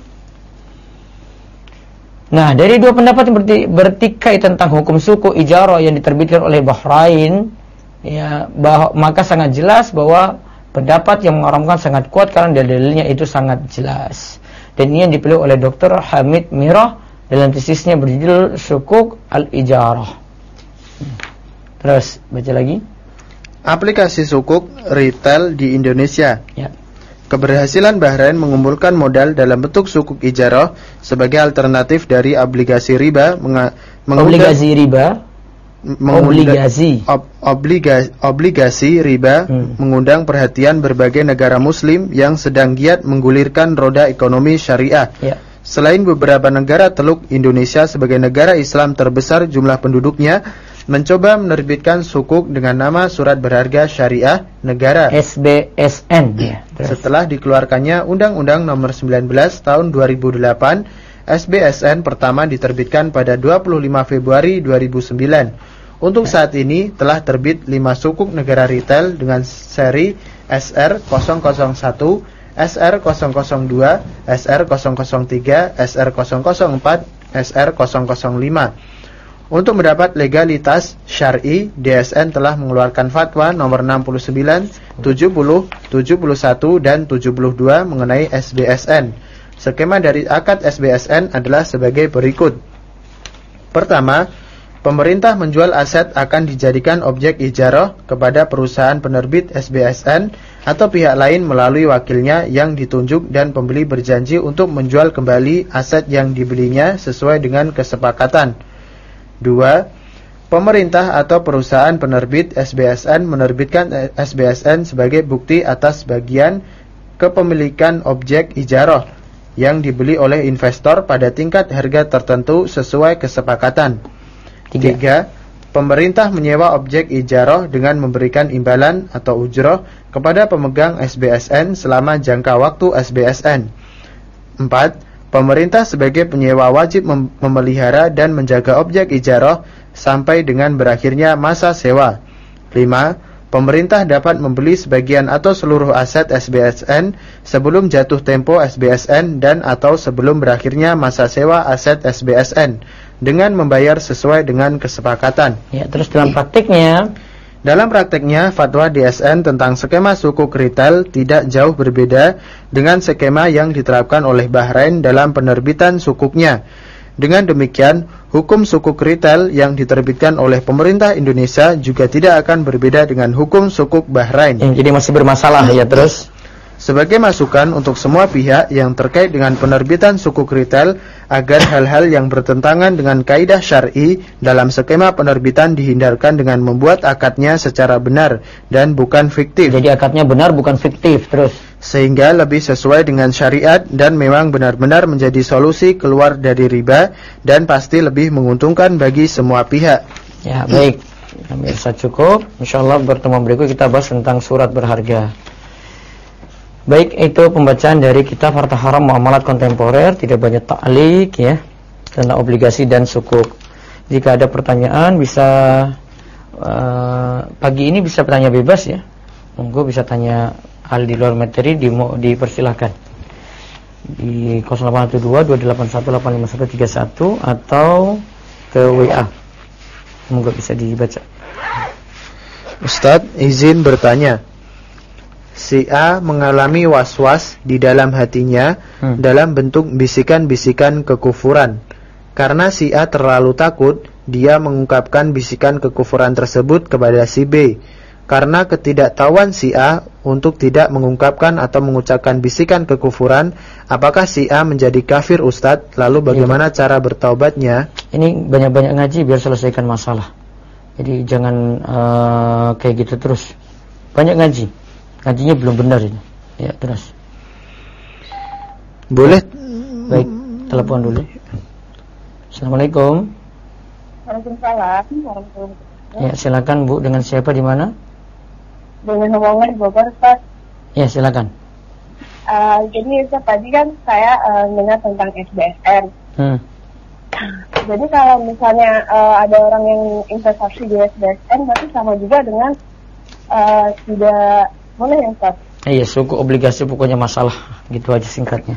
Nah, dari dua pendapat yang bertikai tentang hukum suku ijarah yang diterbitkan oleh Bahrain, ya, maka sangat jelas bahwa pendapat yang mengharamkan sangat kuat karena dalilnya itu sangat jelas. Dan ini yang dipilih oleh Dr. Hamid Mirah dalam tesisnya berjudul Sukuk Al-Ijarah. Terus baca lagi. Aplikasi sukuk retail di Indonesia. Ya. Keberhasilan Bahrain mengumpulkan modal dalam bentuk sukuk ijarah sebagai alternatif dari obligasi riba obligasi riba mengundang perhatian berbagai negara muslim yang sedang giat menggulirkan roda ekonomi syariah. Ya. Selain beberapa negara teluk, Indonesia sebagai negara Islam terbesar jumlah penduduknya mencoba menerbitkan sukuk dengan nama Surat Berharga Syariah Negara SBSN. Ya. Setelah dikeluarkannya Undang-Undang Nomor 19 Tahun 2008, SBSN pertama diterbitkan pada 25 Februari 2009. Untuk saat ini telah terbit 5 sukuk negara retail dengan seri SR001, SR002, SR003, SR004, SR005. Untuk mendapat legalitas syar'i, DSN telah mengeluarkan fatwa nomor 69, 70, 71, dan 72 mengenai SBSN. Skema dari akad SBSN adalah sebagai berikut. Pertama, pemerintah menjual aset akan dijadikan objek ijarah kepada perusahaan penerbit SBSN atau pihak lain melalui wakilnya yang ditunjuk, dan pembeli berjanji untuk menjual kembali aset yang dibelinya sesuai dengan kesepakatan. 2. Pemerintah atau perusahaan penerbit SBSN menerbitkan SBSN sebagai bukti atas bagian kepemilikan objek ijarah yang dibeli oleh investor pada tingkat harga tertentu sesuai kesepakatan. 3. Pemerintah menyewa objek ijarah dengan memberikan imbalan atau ujrah kepada pemegang SBSN selama jangka waktu SBSN. 4. Pemerintah sebagai penyewa wajib memelihara dan menjaga objek ijarah sampai dengan berakhirnya masa sewa. 5. Pemerintah dapat membeli sebagian atau seluruh aset SBSN sebelum jatuh tempo SBSN dan atau sebelum berakhirnya masa sewa aset SBSN dengan membayar sesuai dengan kesepakatan. Ya, terus dalam prakteknya fatwa DSN tentang skema sukuk retail tidak jauh berbeda dengan skema yang diterapkan oleh Bahrain dalam penerbitan sukuknya. Dengan demikian, hukum sukuk retail yang diterbitkan oleh pemerintah Indonesia juga tidak akan berbeda dengan hukum sukuk Bahrain. Jadi masih bermasalah ya. Terus sebagai masukan untuk semua pihak yang terkait dengan penerbitan sukuk retail agar hal-hal yang bertentangan dengan kaidah syar'i dalam skema penerbitan dihindarkan dengan membuat akadnya secara benar dan bukan fiktif. Jadi akadnya benar bukan fiktif. Terus sehingga lebih sesuai dengan syariat dan memang benar-benar menjadi solusi keluar dari riba dan pasti lebih menguntungkan bagi semua pihak. Ya, baik. Pemirsa cukup. Insyaallah pertemuan berikut kita bahas tentang surat berharga. Baik, itu pembacaan dari kitab Harta Haram Muamalat Kontemporer, tidak banyak ta'liq ya. tentang obligasi dan sukuk. Jika ada pertanyaan bisa pagi ini bisa bertanya bebas ya. Monggo bisa tanya hal di luar materi, dipersilahkan di 0812-281-85131 atau ke WA. Monggo bisa dibaca. Ustadz, izin bertanya. Si A mengalami was-was di dalam hatinya dalam bentuk bisikan-bisikan kekufuran. Karena si A terlalu takut, dia mengungkapkan bisikan kekufuran tersebut kepada si B. Karena ketidaktahuan si A untuk tidak mengungkapkan atau mengucapkan bisikan kekufuran, apakah si A menjadi kafir, Ustadz? Lalu bagaimana cara bertaubatnya? Ini banyak-banyak ngaji biar selesaikan masalah. Jadi jangan kayak gitu terus. Banyak ngaji. Ngajinya belum benar ini. Ya, terus. Boleh. Baik, telepon dulu. Assalamualaikum. Waalaikumsalam. Ya, silakan Bu, dengan siapa di mana? Dengan hubungan Bogor, Ustaz. Ya, silakan. Jadi Ustaz, tadi kan saya dengar tentang SBSN. Jadi kalau misalnya ada orang yang investasi di SBSN, berarti sama juga dengan tidak boleh ya, Ustaz? Iya, suku obligasi pokoknya masalah, gitu aja singkatnya.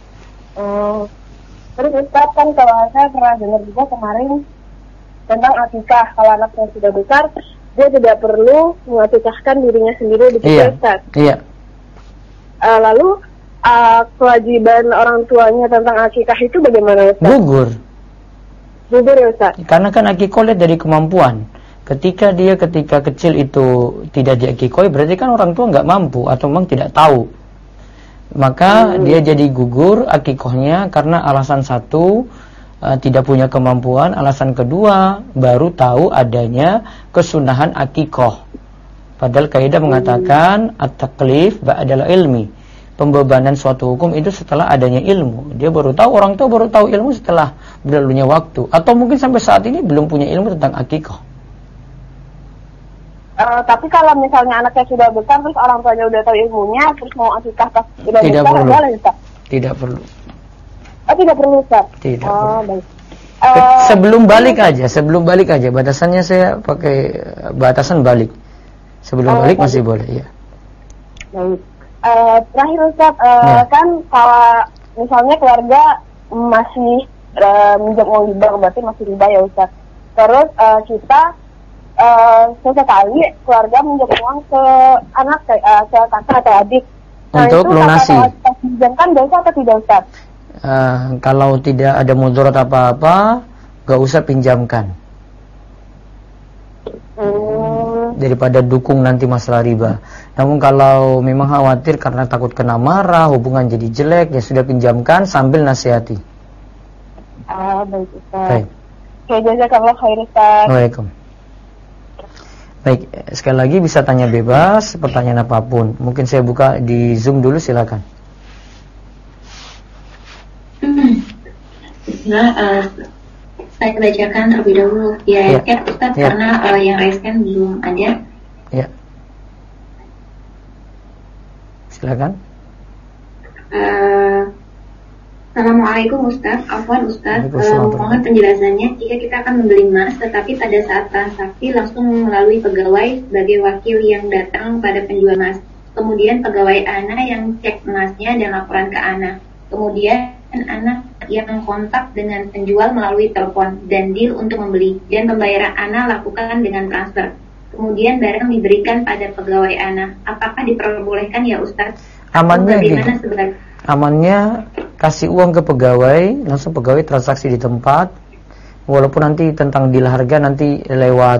Terus Ustaz, kan kalau saya pernah dengar juga kemarin tentang akikah. Kalau anaknya sudah besar, dia tidak perlu mengakikahkan dirinya sendiri di Ustaz. Iya. Lalu kewajiban orang tuanya tentang akikah itu bagaimana, Ustaz? Gugur ya, Ustaz? Karena kan akikah lihat dari kemampuan. Ketika kecil itu tidak diakikoi, berarti kan orang tua nggak mampu atau memang tidak tahu. Maka dia jadi gugur akikahnya karena alasan satu, tidak punya kemampuan. Alasan kedua, baru tahu adanya kesunahan akikah. Padahal kaidah mengatakan at-taklif ba'dal ilmi. Pembebanan suatu hukum itu setelah adanya ilmu. Dia baru tahu, orang tua baru tahu ilmu setelah berlalunya waktu. Atau mungkin sampai saat ini belum punya ilmu tentang akikah. Tapi kalau misalnya anaknya sudah besar, terus orang tuanya udah tahu ilmunya, terus mau akikah pas sudah tidak besar, perlu. boleh, Ustaz? Tidak perlu. Tidak perlu, Ustaz? Tidak perlu. Baik. Sebelum balik aja. Batasannya saya pakai batasan balik. Sebelum balik masih boleh, ya. Baik. Terakhir, Ustaz, kan kalau misalnya keluarga masih minjam uang riba, berarti masih riba ya, Ustaz. Terus kita sesekali keluarga minjam uang ke anak, ke kakak atau adik. Untuk lunasi. Pinjamkan dosa atau tidak, Ustaz? Kalau tidak ada mudarat apa-apa, gak usah pinjamkan. Daripada dukung nanti masalah riba. Namun kalau memang khawatir karena takut kena marah, hubungan jadi jelek, ya sudah pinjamkan sambil nasihati. Baik, Ustaz. Baik. Oke, jazakallah khair, Ustaz. Waalaikumsalam. Baik, sekali lagi bisa tanya bebas, pertanyaan apapun. Mungkin saya buka di Zoom dulu, silakan. Saya bacakan terlebih dahulu di ayat Ustaz, karena yang raiskan belum ada. Ya. Silakan. Assalamualaikum Ustaz, afwan Ustaz, mohon penjelasannya. Jika kita akan membeli emas, tetapi pada saat transaksi langsung melalui pegawai sebagai wakil yang datang pada penjual emas. Kemudian pegawai Ana yang cek emasnya dan laporan ke Ana. Kemudian Ana yang kontak dengan penjual melalui telepon dan deal untuk membeli. Dan pembayaran Ana lakukan dengan transfer. Kemudian barang diberikan pada pegawai Ana. Apakah diperbolehkan ya Ustaz? Amannya gini. Amannya kasih uang ke pegawai, langsung pegawai transaksi di tempat. Walaupun nanti tentang deal harga nanti lewat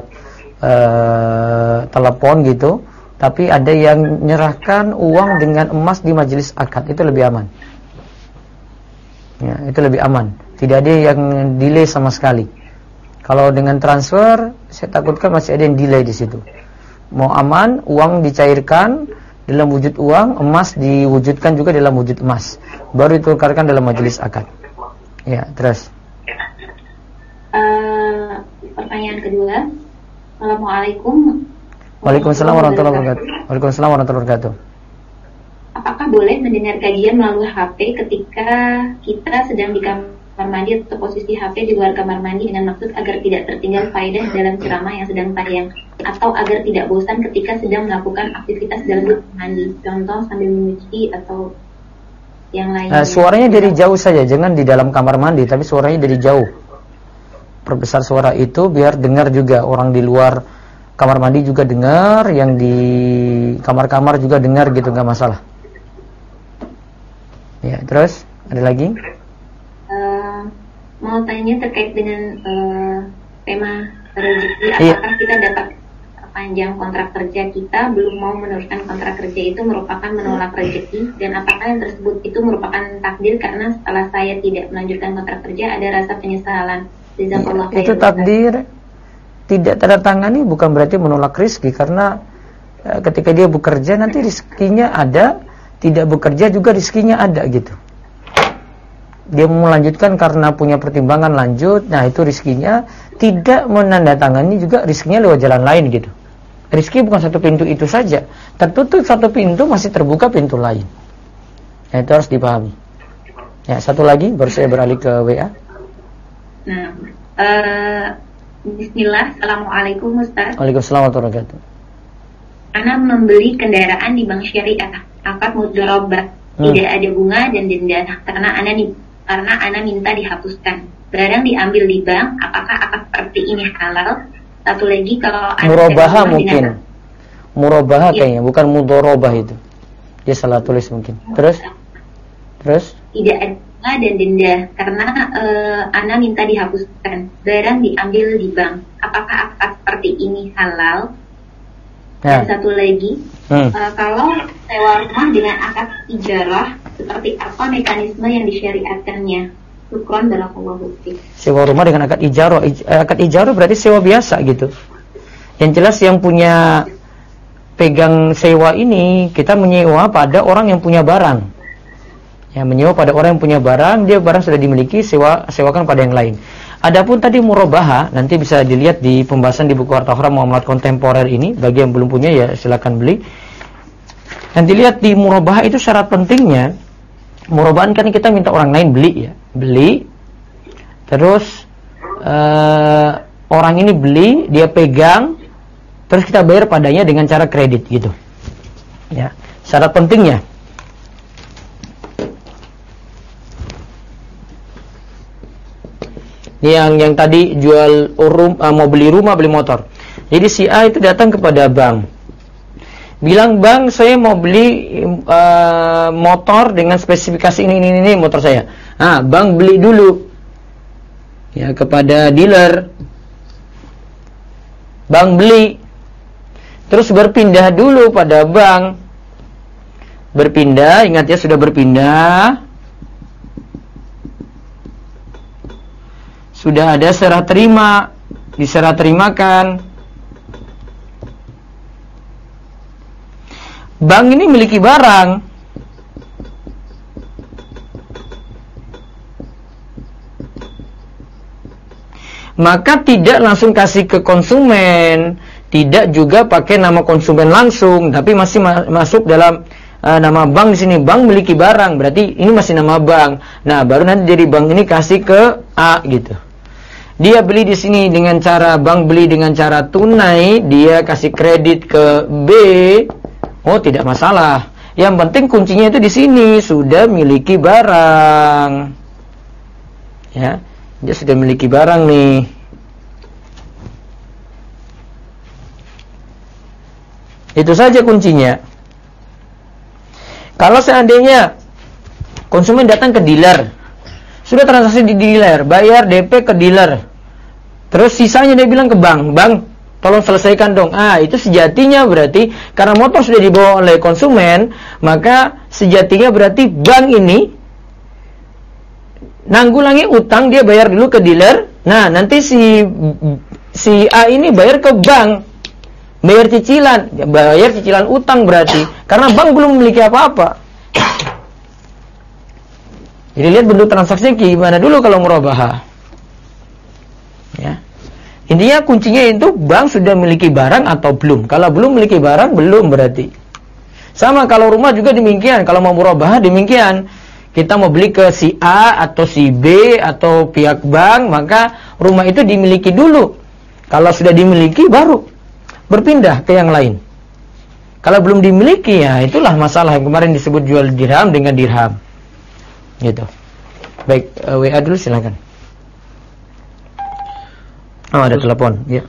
telepon gitu, tapi ada yang menyerahkan uang dengan emas di majelis akad, itu lebih aman. Ya, itu lebih aman. Tidak ada yang delay sama sekali. Kalau dengan transfer, saya takutkan masih ada yang delay di situ. Mau aman, uang dicairkan dalam wujud uang, emas diwujudkan juga dalam wujud emas, baru ditukarkan dalam majelis akad. Ya, terus. Pertanyaan kedua. Assalamualaikum. Waalaikumsalam warahmatullahi wabarakatuh. Waalaikumsalam warahmatullahi wabarakatuh. Apakah boleh mendengar kajian melalui HP ketika kita sedang di kamar kamar mandi atau posisi HP di luar kamar mandi dengan maksud agar tidak tertinggal faedah dalam ceramah yang sedang tayang, atau agar tidak bosan ketika sedang melakukan aktivitas dalam kamar mandi, contoh sambil mencuci atau yang lain. Suaranya dari jauh saja, jangan di dalam kamar mandi, tapi suaranya dari jauh. Perbesar suara itu biar dengar juga, orang di luar kamar mandi juga dengar, yang di kamar-kamar juga dengar gitu, nggak masalah. Ya, terus ada lagi? Mau tanya terkait dengan tema rezeki, apakah kita dapat panjang kontrak kerja kita belum mau meneruskan kontrak kerja itu merupakan menolak rezeki, dan apakah yang tersebut itu merupakan takdir karena setelah saya tidak melanjutkan kontrak kerja ada rasa penyesalan. Itu takdir tidak tanda tangani bukan berarti menolak rezeki, karena ketika dia bekerja nanti rezekinya ada, tidak bekerja juga rezekinya ada gitu. Dia melanjutkan karena punya pertimbangan lanjut, nah itu rezekinya. Tidak menandatangani juga rezekinya lewat jalan lain gitu. Rezeki bukan satu pintu itu saja, tertutup satu pintu masih terbuka pintu lain. Nah, itu harus dipahami. Ya, satu lagi baru saya beralih ke WA. Nah, Bismillah, Assalamualaikum Ustaz. Waalaikumsalam warahmatullahi wabarakatuh. Ana membeli kendaraan di bank syariah, akad mudharabah, tidak ada bunga dan denda karena Ana minta dihapuskan. Barang diambil di bank, apakah akad seperti ini halal? Satu lagi, kalau murabaha mungkin. Murabaha kayaknya, bukan mudharabah itu. Dia salah tulis mungkin. Terus? Tidak ada bunga dan denda karena Ana minta dihapuskan. Barang diambil di bank, apakah akad seperti ini halal? Dan satu lagi, kalau sewa rumah dengan akad ijarah, seperti apa mekanisme yang disyariatkannya? Syukron barakallahu fiik. Sewa rumah dengan akad ijarah. Akad ijarah berarti sewa biasa gitu. Yang jelas yang punya pegang sewa ini, kita menyewa pada orang yang punya barang. Ya, menyewa pada orang yang punya barang, dia barang sudah dimiliki, sewakan pada yang lain. Adapun tadi murabaha, nanti bisa dilihat di pembahasan di buku Harta Haram Muamalat Kontemporer ini. Bagi yang belum punya ya silakan beli. Nanti lihat di murabaha itu syarat pentingnya. Murabahan kan kita minta orang lain beli ya, beli. Terus orang ini beli, dia pegang, terus kita bayar padanya dengan cara kredit gitu. Ya, syarat pentingnya. Yang tadi jual mau beli rumah, beli motor. Jadi si A itu datang kepada bank, bilang, "Bang, saya mau beli motor dengan spesifikasi ini motor saya." Bang beli dulu ya kepada dealer. Bang beli, terus berpindah dulu pada bank. Berpindah, ingat ya, sudah berpindah. Sudah ada serah terima, diserah terimakan. Bank ini memiliki barang. Maka tidak langsung kasih ke konsumen, tidak juga pakai nama konsumen langsung, tapi masih masuk dalam nama bank di sini. Bank memiliki barang, berarti ini masih nama bank. Nah, baru nanti jadi bank ini kasih ke A gitu. Dia beli di sini dengan cara, bank beli dengan cara tunai, dia kasih kredit ke B. Oh, tidak masalah. Yang penting kuncinya itu di sini, sudah miliki barang. Ya, dia sudah miliki barang nih. Itu saja kuncinya. Kalau seandainya konsumen datang ke dealer, sudah transaksi di dealer, bayar DP ke dealer, terus sisanya dia bilang ke bank, "Bang, tolong selesaikan dong." Itu sejatinya berarti karena motor sudah dibawa oleh konsumen, maka sejatinya berarti bank ini nanggulangi utang, dia bayar dulu ke dealer. Nah, nanti si A ini bayar ke bank, bayar cicilan utang berarti, karena bank belum memiliki apa-apa. Jadi lihat bentuk transaksinya gimana dulu kalau murabaha. Ya. Intinya kuncinya itu bank sudah memiliki barang atau belum. Kalau belum memiliki barang, belum berarti. Sama kalau rumah juga demikian. Kalau mau murabaha demikian. kita mau beli ke si A atau si B atau pihak bank, maka rumah itu dimiliki dulu. Kalau sudah dimiliki baru berpindah ke yang lain. Kalau belum dimiliki, ya itulah masalah yang kemarin disebut jual dirham dengan dirham. Gitu. Baik, WA dulu silakan. Oh, ada telepon. Ya.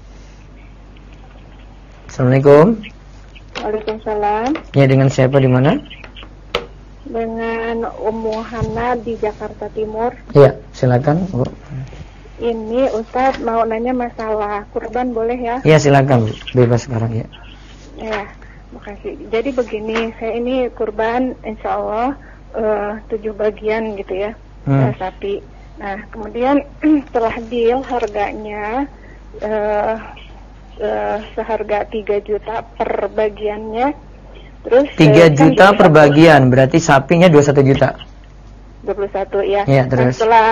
Assalamualaikum. Waalaikumsalam. Ya, dengan siapa di mana? Dengan Ummu Hana di Jakarta Timur. Iya, silakan, Bu. Ini Ustadz mau nanya masalah kurban, boleh ya? Iya, silakan, Bu. Bebas sekarang ya. Ya, makasih. Jadi begini, saya ini kurban insya Allah 7 bagian gitu ya, sapi. Nah, kemudian setelah deal harganya seharga 3 juta per bagiannya. Terus 3 juta per bagian, berarti sapinya 21 juta. 21 ya. Ya, terus. Nah, setelah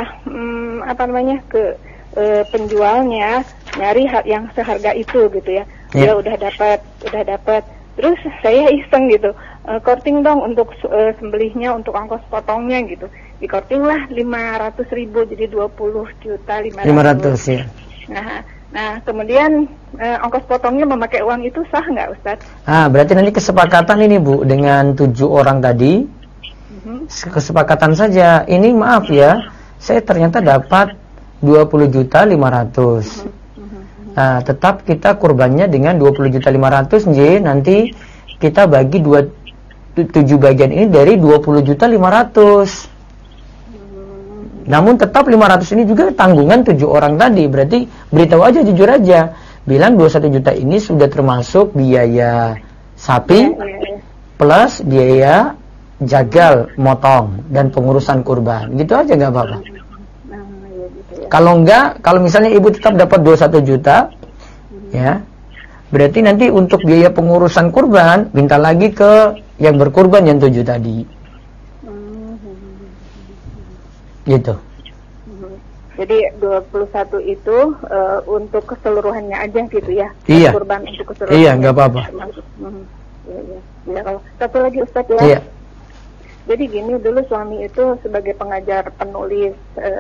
penjualnya nyari yang seharga itu gitu ya. Dia udah dapat. Terus saya iseng gitu, korting dong untuk sembelihnya, untuk ongkos potongnya gitu. Dikorting lah 500.000, jadi 20 juta 500 ya. Nah, kemudian ongkos potongnya memakai uang itu sah nggak, Ustadz? Berarti nanti kesepakatan ini, Bu, dengan 7 orang tadi. Kesepakatan saja. Ini maaf ya, saya ternyata dapat 20 juta 500. Nah, tetap kita kurbannya dengan 20 juta 500, nanti kita bagi 7 bagian ini dari 20 juta 500. Namun tetap 500 ini juga tanggungan 7 orang tadi. Berarti beritahu aja, jujur aja. Bilang 21 juta ini sudah termasuk biaya sapi plus biaya jagal, motong, dan pengurusan kurban. Gitu aja, nggak apa-apa. Kalau enggak, kalau misalnya ibu tetap dapat 21 juta, ya, berarti nanti untuk biaya pengurusan kurban, minta lagi ke yang berkurban yang 7 tadi. Gitu. Jadi 21 itu untuk keseluruhannya aja gitu ya? Iya. Kurban untuk keseluruhannya. Iya, nggak apa-apa. Iya. Satu lagi Ustadz ya. Iya. Jadi gini, dulu suami itu sebagai pengajar penulis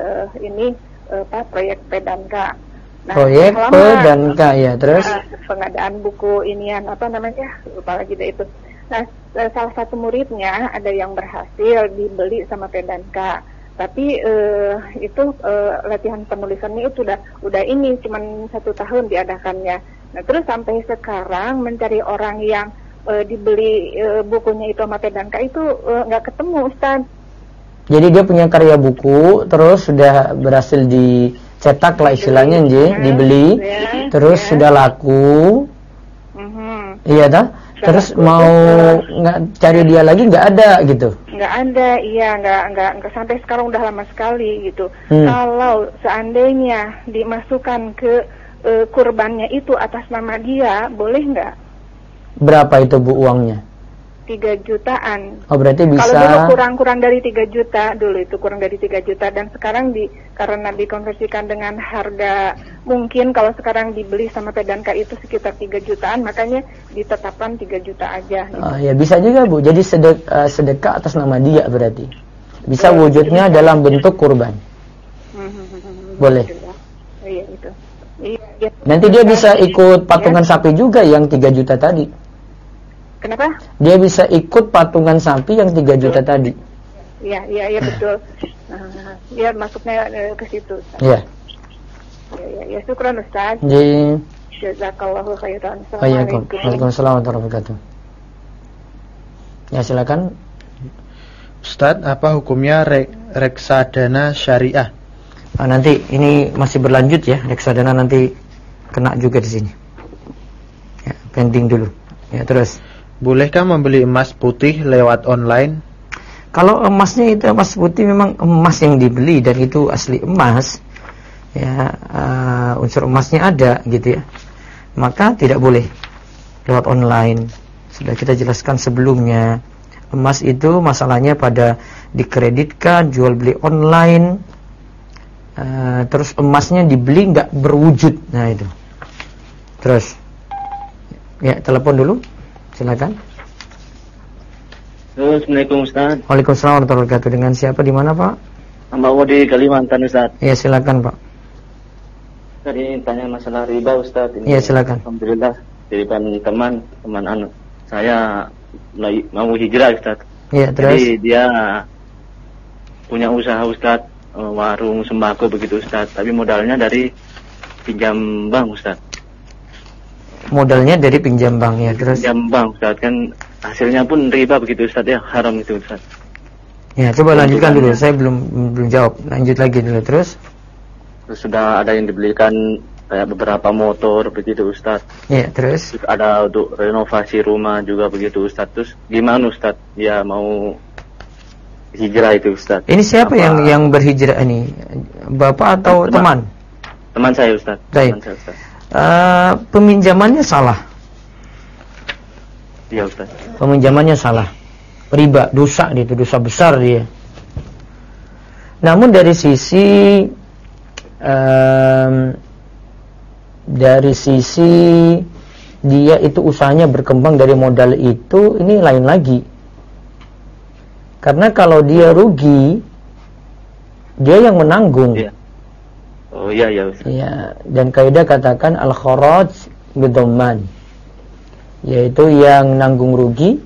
proyek Pedanka. Nah, proyek Pedanka ya, terus pengadaan buku inian lupa lagi deh itu. Nah, salah satu muridnya ada yang berhasil dibeli sama Pedanka. Tapi latihan penulisannya itu udah ini cuman 1 tahun diadakannya. Nah, terus sampai sekarang mencari orang yang dibeli bukunya itu sama Pedanka itu nggak ketemu, Ustaz. Jadi dia punya karya buku, terus sudah berhasil dicetak lah istilahnya, dibeli, terus sudah laku, iya dah. Terus mau nggak cari dia lagi nggak ada gitu? Nggak ada, iya nggak sampai sekarang udah lama sekali gitu. Kalau seandainya dimasukkan ke kurbannya itu atas nama dia, boleh nggak? Berapa itu, Bu, uangnya? 3 jutaan. Oh, berarti bisa. Kalau dulu kurang dari 3 juta, dulu itu kurang dari 3 juta, dan sekarang karena dikonversikan dengan harga, mungkin kalau sekarang dibeli sama Pedanka itu sekitar 3 jutaan, makanya ditetapkan 3 juta aja. Gitu. Ya bisa juga, Bu. Jadi sedekah atas nama dia berarti. Bisa wujudnya dalam bentuk kurban. Boleh. Iya, itu. Nanti dia bisa ikut patungan sapi juga yang 3 juta tadi. Kenapa? Dia bisa ikut patungan sapi yang 3 juta tadi. Iya betul. Dia masuknya ke situ. Iya. Ya, syukran Ustaz. Jazakallahu khairan. Assalamualaikum. Waalaikumsalam warahmatullahi wabarakatuh. Ya, silakan. Ustaz, apa hukumnya reksadana syariah? Nanti ini masih berlanjut ya, reksadana nanti kena juga di sini. Ya, pending dulu. Ya, terus. Bolehkah membeli emas putih lewat online? Kalau emasnya itu emas putih memang emas yang dibeli dan itu asli emas, ya, unsur emasnya ada gitu ya, maka tidak boleh lewat online. Sudah kita jelaskan sebelumnya, emas itu masalahnya pada dikreditkan, jual beli online, terus emasnya dibeli nggak berwujud. Nah itu. Terus, ya, telepon dulu. Silakan. Assalamualaikum Ustaz. Waalaikumsalam warahmatullahi wabarakatuh. Dengan siapa, di mana Pak? Hamba Allah di Kalimantan Ustaz. Ya silakan Pak. Tadi tanya masalah riba Ustaz. Iya silakan. Alhamdulillah dari teman anak saya mau hijrah Ustaz. Iya terus. Jadi dia punya usaha Ustaz, warung sembako begitu Ustaz. Tapi modalnya dari pinjam bank Ustaz. Modalnya dari pinjam bank ya terus. Pinjam bank Ustaz, kan hasilnya pun riba begitu Ustaz ya, haram itu Ustaz. Ya coba lanjutkan dulu, saya belum jawab. Lanjut lagi dulu terus. Terus sudah ada yang dibelikan kayak beberapa motor begitu Ustaz. Iya terus. Terus ada untuk renovasi rumah juga begitu Ustaz. Terus gimana Ustaz? Ya mau hijrah itu Ustaz. Ini siapa yang berhijrah ini? Bapak atau teman? Teman saya Ustaz. Baik. Teman saya Ustaz. Peminjamannya salah. Iya Ustaz. Peminjamannya salah. Riba, dosa itu, dosa besar dia. Namun dari sisi dia itu usahanya berkembang dari modal itu, ini lain lagi. Karena kalau dia rugi, dia yang menanggung. Iya. Oh iya Ustaz. Ya, dan kaidah katakan al-kharaj bidhamman, yaitu yang nanggung rugi,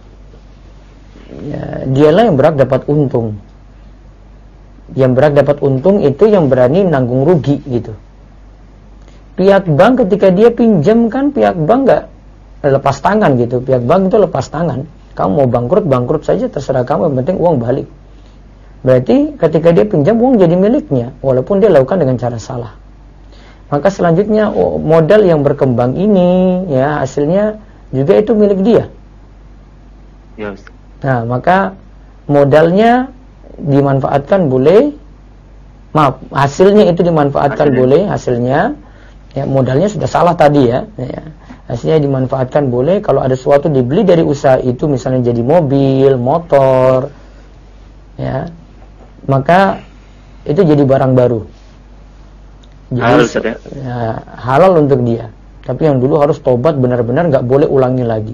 ya, dialah yang berhak dapat untung. Yang berhak dapat untung itu yang berani nanggung rugi gitu. Pihak bank ketika dia pinjam kan pihak bank nggak lepas tangan gitu. Pihak bank itu lepas tangan. Kamu mau bangkrut saja terserah kamu, yang penting uang balik. Berarti ketika dia pinjam uang jadi miliknya, walaupun dia lakukan dengan cara salah. Maka selanjutnya modal yang berkembang ini ya hasilnya juga itu milik dia. Ya. Nah, maka modalnya dimanfaatkan boleh, hasilnya itu dimanfaatkan boleh, hasilnya ya modalnya sudah salah tadi ya. Hasilnya dimanfaatkan boleh kalau ada sesuatu dibeli dari usaha itu, misalnya jadi mobil, motor, ya, maka itu jadi barang baru. Jadi, halal untuk dia. Tapi yang dulu harus tobat benar-benar, nggak boleh ulangi lagi.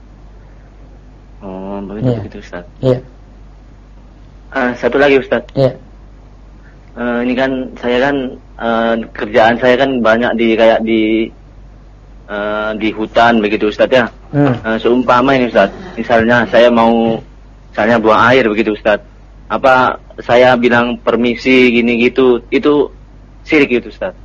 Oh, begitu Ustaz. Iya. Satu lagi Ustaz. Iya. Ini kan saya kan kerjaan saya kan banyak di hutan begitu Ustaz ya. Seumpama ini Ustaz, misalnya saya mau buang air begitu Ustaz. Apa saya bilang permisi gini gitu, itu syirik gitu Ustaz?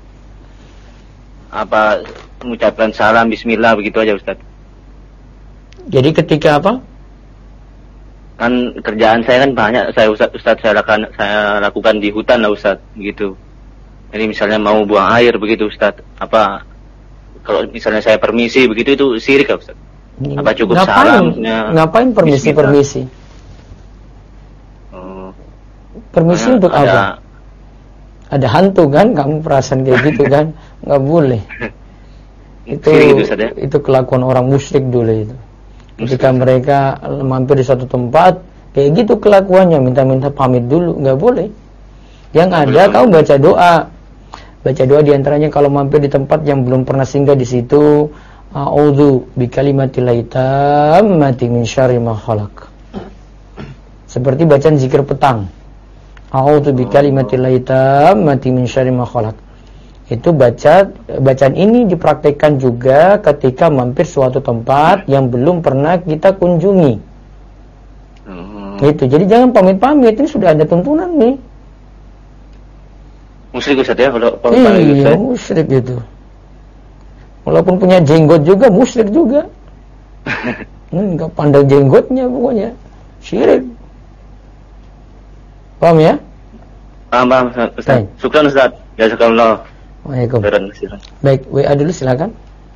Apa mengucapkan salam bismillah begitu aja Ustaz? Jadi ketika apa? Kan kerjaan saya kan banyak, saya lakukan di hutan lah Ustaz gitu. Jadi misalnya mau buang air begitu Ustaz, apa kalau misalnya saya permisi begitu itu syirik ya Ustaz? Apa cukup salamnya? Ngapain permisi? Permisi untuk apa? Ada hantu kan? Kamu perasaan kayak gitu kan? Nggak boleh. Itu kelakuan orang musyrik dulu itu. Ketika mereka mampir di suatu tempat, kayak gitu kelakuannya, minta-minta pamit dulu, nggak boleh. Yang ada kamu baca doa. Baca doa diantaranya kalau mampir di tempat yang belum pernah singgah di situ, a'udzu bikalimatillahit tammati min syarri ma khalaq. Seperti bacaan zikir petang. A'udzu bikalimatillahi tammati min syarri ma khalaq. Itu bacaan ini dipraktikkan juga ketika mampir suatu tempat yang belum pernah kita kunjungi. Itu. Jadi jangan pamit-pamit, ini sudah ada tuntunan nih. Musyrik Ustaz ya kalau pamit-pamit. Iya, musyrik gitu. Walaupun punya jenggot juga musyrik juga. Enggak pandang jenggotnya pokoknya. Syirik. Paham ya? Paham Ustaz. Syukran Ustaz. Jazakallah. Waalaikumsalam. Baik, WA dulu silakan.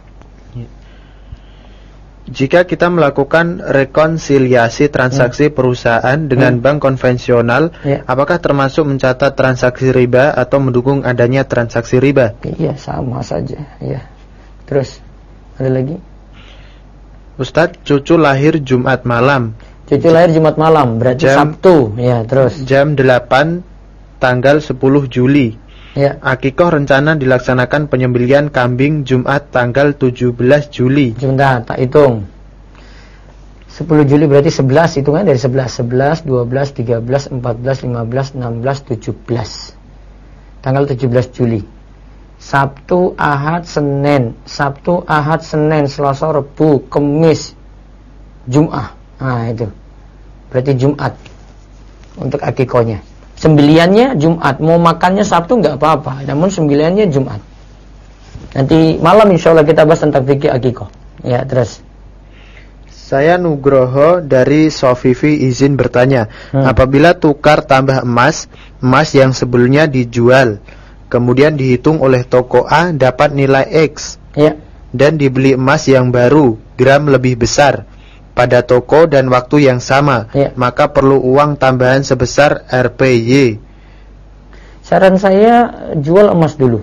Jika kita melakukan rekonsiliasi transaksi perusahaan dengan bank konvensional, apakah termasuk mencatat transaksi riba atau mendukung adanya transaksi riba? Iya, sama saja. Iya. Terus ada lagi? Ustadz, cucu lahir Jumat malam. Cucu lahir Jumat malam, berarti Sabtu. Ya, terus. Jam 8 tanggal 10 Juli. Ya. Akikoh rencana dilaksanakan penyembelihan kambing Jumat tanggal 17 Juli. Sebentar, tak hitung. 10 Juli berarti 11, hitungan dari 11, 12, 13, 14, 15, 16, 17. Tanggal 17 Juli. Sabtu, Ahad, Senin, Selasa, Rabu, Kamis, Jumat. Nah, itu. Berarti Jumat untuk akikohnya. Sembilannya Jumat, mau makannya Sabtu nggak apa-apa, namun sembilannya Jumat. Nanti malam insya Allah kita bahas tentang fikih akikoh. Ya, terus. Saya Nugroho dari Sofifi izin bertanya, apabila tukar tambah emas yang sebelumnya dijual, kemudian dihitung oleh toko A dapat nilai X, ya, dan dibeli emas yang baru, gram lebih besar, pada toko dan waktu yang sama, ya, maka perlu uang tambahan sebesar Rp/Y. Saran saya jual emas dulu,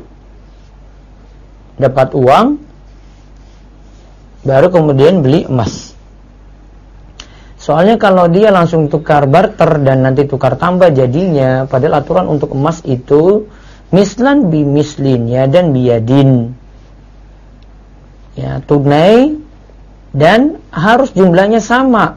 dapat uang, baru kemudian beli emas. Soalnya kalau dia langsung tukar barter dan nanti tukar tambah jadinya, padahal aturan untuk emas itu mislan bi mislin, ya, dan biyadin, ya, tunai dan harus jumlahnya sama.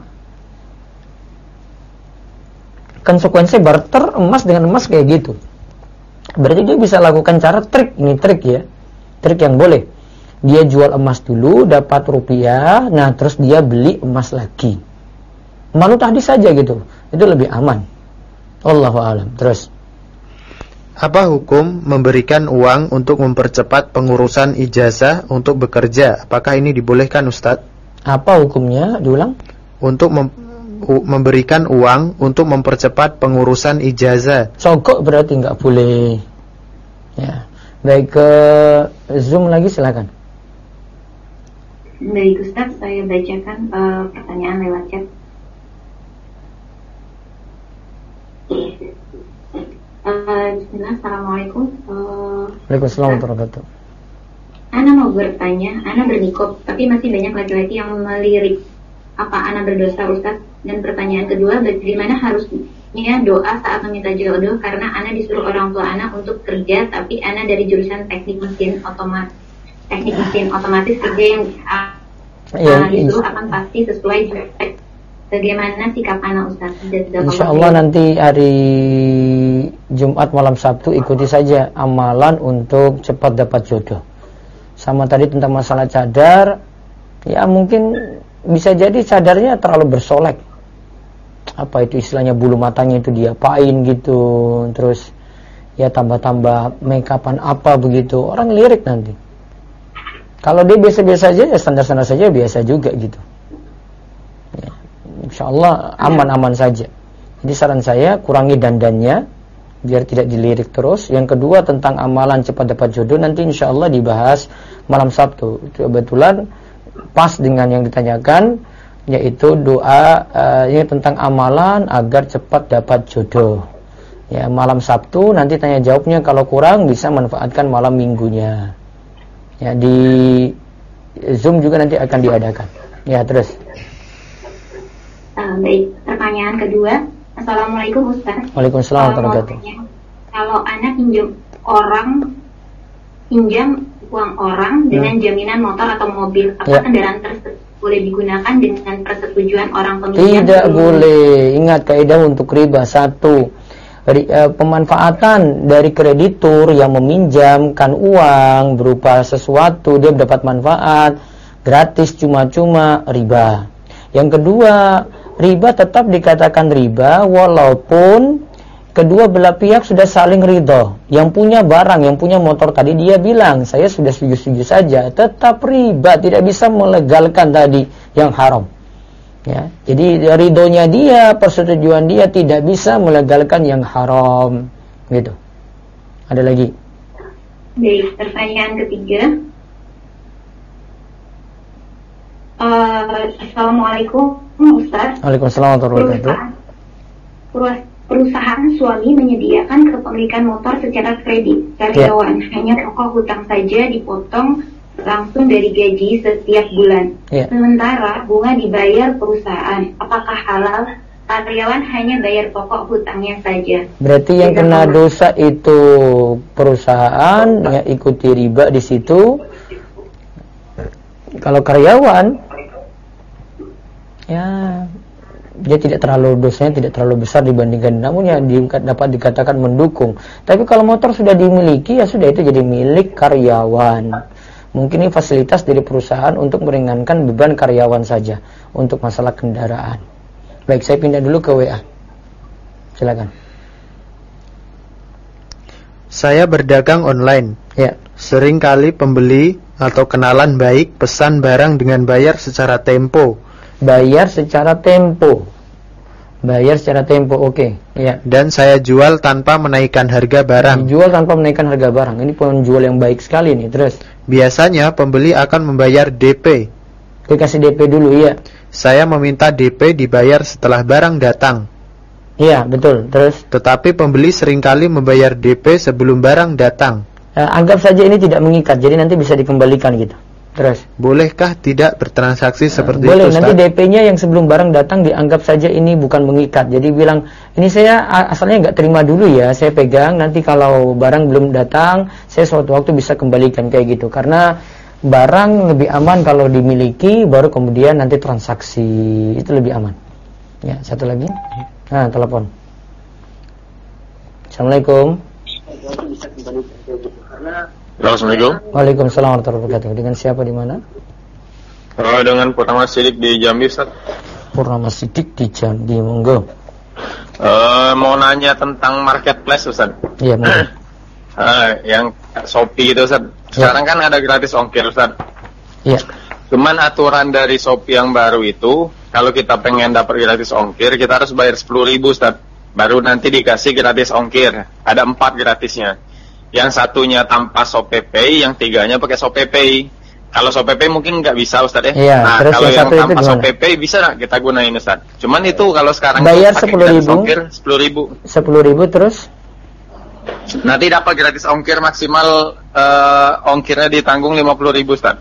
Konsekuensi barter emas dengan emas kayak gitu. Berarti dia bisa lakukan cara trik, ini trik ya, trik yang boleh. Dia jual emas dulu, dapat rupiah, nah terus dia beli emas lagi. Malu tadi saja gitu, itu lebih aman. Wallahu a'lam. Terus, apa hukum memberikan uang untuk mempercepat pengurusan ijazah untuk bekerja? Apakah ini dibolehkan, Ustaz? Apa hukumnya? Diulang. Untuk memberikan uang untuk mempercepat pengurusan ijazah. Sogok berarti nggak boleh. Ya, baik, ke Zoom lagi silakan. Baik Ustaz, saya bacakan pertanyaan lewat chat. Bismillah, Assalamualaikum. Waalaikumsalam warahmatullahi wabarakatuh. Ana mau bertanya, Ana bernikob, tapi masih banyak laki-laki yang melirik. Apa Ana berdosa, Ustaz? Dan pertanyaan kedua, bagaimana harusnya doa saat meminta jodoh? Karena Ana disuruh orang tua Ana untuk kerja, tapi Ana dari jurusan teknik mesin otomatis kerja yang disuruh akan pasti sesuai jurusan. Bagaimana sikap Ana, Ustaz? Insya Allah nanti hari Jumat malam Sabtu ikuti saja amalan untuk cepat dapat jodoh. Sama tadi tentang masalah cadar, ya mungkin bisa jadi cadarnya terlalu bersolek. Apa itu istilahnya, bulu matanya itu diapain gitu, terus ya tambah-tambah make-upan apa begitu, orang lirik nanti. Kalau dia biasa-biasa aja, ya standar-standar saja biasa juga gitu. Ya, insya Allah aman-aman saja. Jadi saran saya kurangi dandannya biar tidak dilirik terus. Yang kedua tentang amalan cepat dapat jodoh, nanti insya Allah dibahas malam Sabtu. Kebetulan pas dengan yang ditanyakan, yaitu doa ini tentang amalan agar cepat dapat jodoh. Ya, malam Sabtu nanti tanya jawabnya, kalau kurang bisa manfaatkan malam minggunya. Ya, di Zoom juga nanti akan diadakan. Ya, terus. Baik, pertanyaan kedua. Assalamualaikum Ustaz. Waalaikumsalam warahmatullahi wabarakatuh. Kalau anak pinjam uang orang dengan jaminan motor atau mobil, apakah kendaraan tersebut boleh digunakan dengan persetujuan orang peminjam? Tidak boleh. Ingat kaidah untuk riba. Satu, pemanfaatan dari kreditur yang meminjamkan uang berupa sesuatu, dia dapat manfaat gratis cuma-cuma, riba. Yang kedua, riba tetap dikatakan riba walaupun kedua belah pihak sudah saling ridho. Yang punya barang, yang punya motor tadi dia bilang saya sudah setuju-setuju saja, tetap riba, tidak bisa melegalkan tadi yang haram. Ya, jadi ridhonya dia, persetujuan dia tidak bisa melegalkan yang haram. Gitu. Ada lagi? Baik, pertanyaan ketiga. Assalamualaikum Ustaz. Waalaikumsalam warahmatullahi wabarakatuh. Perusahaan suami menyediakan kepemilikan motor secara kredit. Karyawan hanya pokok hutang saja dipotong langsung dari gaji setiap bulan. Sementara bunga dibayar perusahaan. Apakah halal? Karyawan hanya bayar pokok hutangnya saja. Berarti yang kena dosa itu perusahaan, ya ikuti riba di situ. Kalau karyawan ya dia tidak terlalu, dosanya tidak terlalu besar dibandingkan, namun ya dapat dikatakan mendukung. Tapi kalau motor sudah dimiliki, ya sudah, itu jadi milik karyawan. Mungkin ini fasilitas dari perusahaan untuk meringankan beban karyawan saja untuk masalah kendaraan. Baik, saya pindah dulu ke WA. Silakan. Saya berdagang online. Ya. Sering kali pembeli atau kenalan baik pesan barang dengan bayar secara tempo. Bayar secara tempo, oke. Ya. Dan saya jual tanpa menaikkan harga barang. Jual tanpa menaikkan harga barang. Ini penjual yang baik sekali nih. Terus? Biasanya pembeli akan membayar DP. Dikasih DP dulu, ya. Saya meminta DP dibayar setelah barang datang. Iya, betul. Terus? Tetapi pembeli seringkali membayar DP sebelum barang datang. Anggap saja ini tidak mengikat, jadi nanti bisa dikembalikan gitu. Terus? Bolehkah tidak bertransaksi seperti boleh, itu, Ustaz? nanti DP-nya yang sebelum barang datang dianggap saja ini bukan mengikat. Jadi bilang, ini saya asalnya nggak terima dulu ya, saya pegang, nanti kalau barang belum datang, saya suatu waktu bisa kembalikan, kayak gitu. Karena barang lebih aman kalau dimiliki, baru kemudian nanti transaksi, itu lebih aman. Ya, satu lagi. Nah, telepon. Assalamualaikum. Assalamualaikum. Waalaikumsalam warahmatullahi wabarakatuh. Dengan siapa di mana? Dengan Purnama Sidik di Jambi, Ustaz. Purnama Sidik di Jambi, monggo. Mau nanya tentang marketplace, Ustaz. Iya, monggo. Yang Shopee itu, Ustaz. Sekarang kan ada gratis ongkir, Ustaz. Iya. Cuman aturan dari Shopee yang baru itu, kalau kita pengen dapat gratis ongkir, kita harus bayar 10.000, Ustaz. Baru nanti dikasih gratis ongkir. Ada 4 gratisnya. Yang satunya tanpa ShopeePay, yang 3-nya pakai ShopeePay. Kalau ShopeePay mungkin nggak bisa, Ustaz ya. Iya, nah, kalau yang tanpa ShopeePay bisa nggak kita gunain, Ustaz? Cuman itu kalau sekarang bayar pakai 10.000. ongkir 10.000. 10.000 terus? Nanti dapat gratis ongkir maksimal ongkirnya ditanggung 50.000, Ustaz.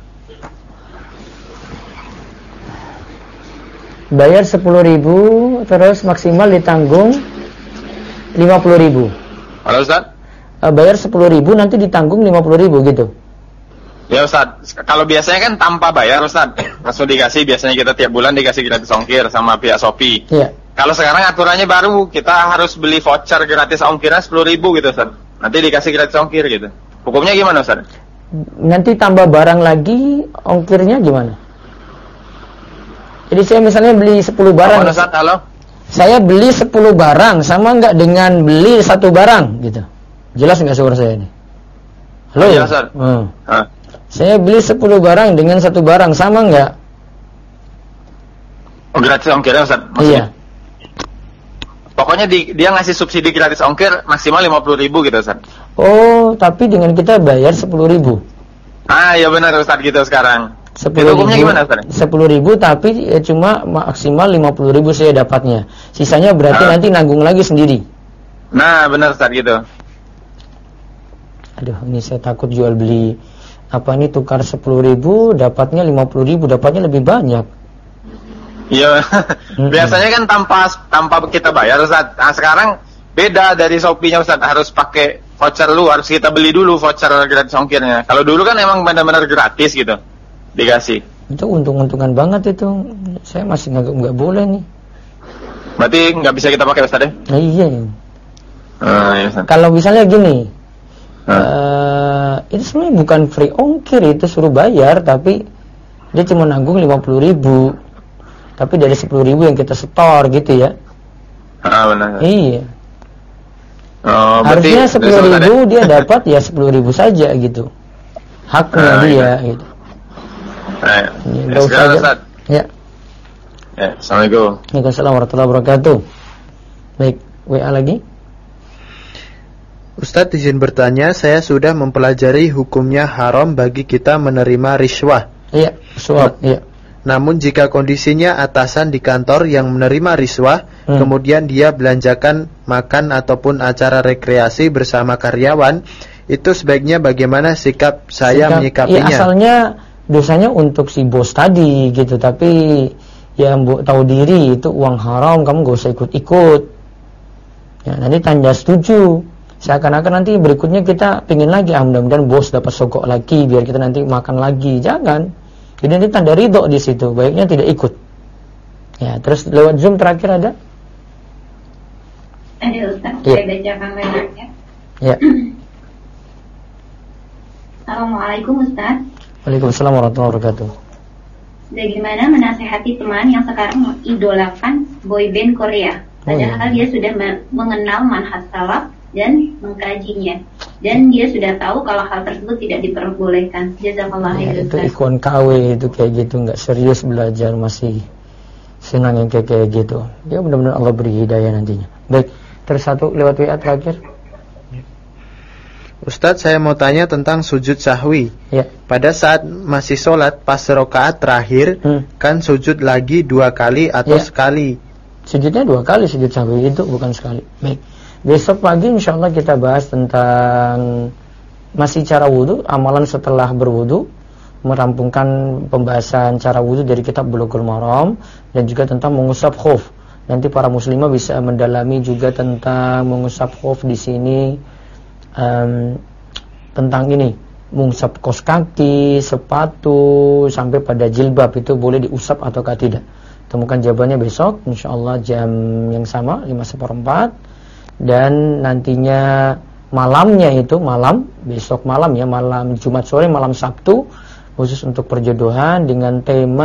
Bayar 10.000 terus maksimal ditanggung 50.000. Halo, Ustaz? Bayar 10.000 nanti ditanggung 50.000 gitu. Ya, Ustaz, kalau biasanya kan tanpa bayar, Ustaz, langsung dikasih, biasanya kita tiap bulan dikasih gratis ongkir sama pihak Shopee. Iya. Kalau sekarang aturannya baru, kita harus beli voucher gratis ongkirnya 10.000 gitu, Ustaz. Nanti dikasih gratis ongkir gitu. Hukumnya gimana, Ustaz? Nanti tambah barang lagi, ongkirnya gimana? Jadi saya misalnya beli 10 barang. Apa, Ustaz? Halo? Saya beli 10 barang, sama nggak dengan beli 1 barang gitu? Jelas nggak suara saya ini? Halo ya? Ustaz. Saya beli 10 barang dengan 1 barang, sama nggak? Oh, gratis ongkirnya, Ustaz? Maksudnya? Iya. Pokoknya dia ngasih subsidi gratis ongkir maksimal 50.000 gitu, Ustaz. Oh, tapi dengan kita bayar 10.000. Iya benar, Ustaz, gitu sekarang. 10.000. Itu hukumnya gimana, Ustaz? 10.000 tapi cuma maksimal 50.000 saya dapatnya. Sisanya berarti nanti nanggung lagi sendiri. Nah, benar, Ustaz, gitu. Aduh, ini saya takut jual beli ini tukar 10.000 dapatnya 50.000, dapatnya lebih banyak. Iya. Biasanya kan tanpa kita bayar, Ustaz. Nah, sekarang beda dari Shopee-nya, Ustaz. Harus pakai voucher lu, harus kita beli dulu voucher gratis ongkirnya. Kalau dulu kan emang benar-benar gratis gitu. Dikasih. Itu untung-untungan banget itu. Saya masih nggak boleh nih. Berarti nggak bisa kita pakai, Ustaz ya? Nah, iya. Iya, Ustaz. Kalau misalnya gini, itu sebenarnya bukan free ongkir, itu suruh bayar, tapi dia cuma nanggung 50.000. Tapi dari 10.000 yang kita setor gitu ya. Benar. Iya. Harusnya 10.000 dia dapat ya 10.000 saja gitu. Haknya dia gitu. Ya, sekarang, Ustaz. Ya. Assalamualaikum. Waalaikumsalam warahmatullahi wabarakatuh. Baik, WA lagi. Ustadz izin bertanya, saya sudah mempelajari hukumnya haram bagi kita menerima riswah. Iya, suap, iya. Namun jika kondisinya atasan di kantor yang menerima riswah, kemudian dia belanjakan makan ataupun acara rekreasi bersama karyawan, itu sebaiknya bagaimana sikap saya menyikapinya? Ya, asalnya dosanya untuk si bos tadi gitu, tapi ya tahu diri itu uang haram, kamu gak usah ikut-ikut. Ya, nanti tanda setuju. Seakan-akan nanti berikutnya kita pingin lagi, mudah-mudahan bos dapat sogok lagi biar kita nanti makan lagi. Jangan. Jadi nanti tanda ridho di situ, baiknya tidak ikut. Ya, terus lewat Zoom terakhir ada? Ada Ustaz, Ya. saya bacakan lewatnya. Ya. Assalamualaikum Ustaz. Waalaikumsalam warahmatullahi wabarakatuh. Bagaimana menasehati teman yang sekarang mengidolakan boyband Korea, padahal dia sudah mengenal manhaj salaf dan mengkajinya, dan dia sudah tahu kalau hal tersebut tidak diperbolehkan. Jazakallah Ya, khairan. itu ikon KW itu kayak gitu, nggak serius belajar, masih senang yang kayak gitu. Ya benar-benar Allah beri hidayah nantinya. Baik, terus satu lewat WA terakhir. Ustadz, saya mau tanya tentang sujud sahwi. Ya. Pada saat masih sholat, pas rakaat terakhir, kan sujud lagi 2 kali atau sekali? Sujudnya 2 kali, sujud sahwi itu bukan sekali. Baik, besok pagi insya Allah kita bahas tentang masih cara wudhu, amalan setelah berwudhu, merampungkan pembahasan cara wudhu dari kitab Bulughul Maram, dan juga tentang mengusap khuf. Nanti para muslimah bisa mendalami juga tentang mengusap khuf di sini. Tentang ini mengusap kos kaki, sepatu, sampai pada jilbab itu boleh diusap ataukah tidak. Temukan jawabannya besok insyaallah jam yang sama 5:15. Dan nantinya malamnya itu besok malam ya, malam Jumat sore, malam Sabtu, khusus untuk perjodohan dengan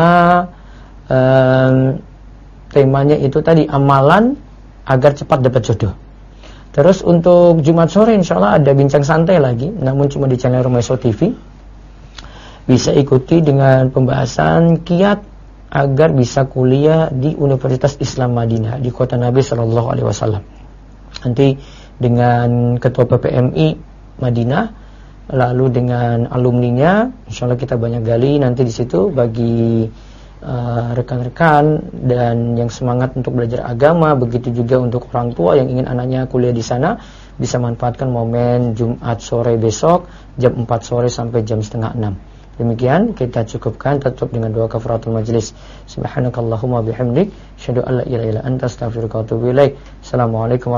temanya itu tadi, amalan agar cepat dapat jodoh. Terus untuk Jumat sore insyaallah ada bincang santai lagi, namun cuma di channel Rumaiso TV. Bisa ikuti dengan pembahasan kiat agar bisa kuliah di Universitas Islam Madinah di kota Nabi Sallallahu Alaihi Wasallam. Nanti dengan Ketua PPMI Madinah, lalu dengan alumninya, insyaallah kita banyak gali nanti di situ bagi rekan-rekan dan yang semangat untuk belajar agama, begitu juga untuk orang tua yang ingin anaknya kuliah di sana, bisa manfaatkan momen Jumat sore besok jam 4 sore sampai jam 5:30. Demikian kita cukupkan, tutup dengan doa kafaratul majlis. Subhanakallahumma bihamdik, asyhadu an la ilaha illa anta, astaghfiruka wa atubu ilaik. Assalamualaikum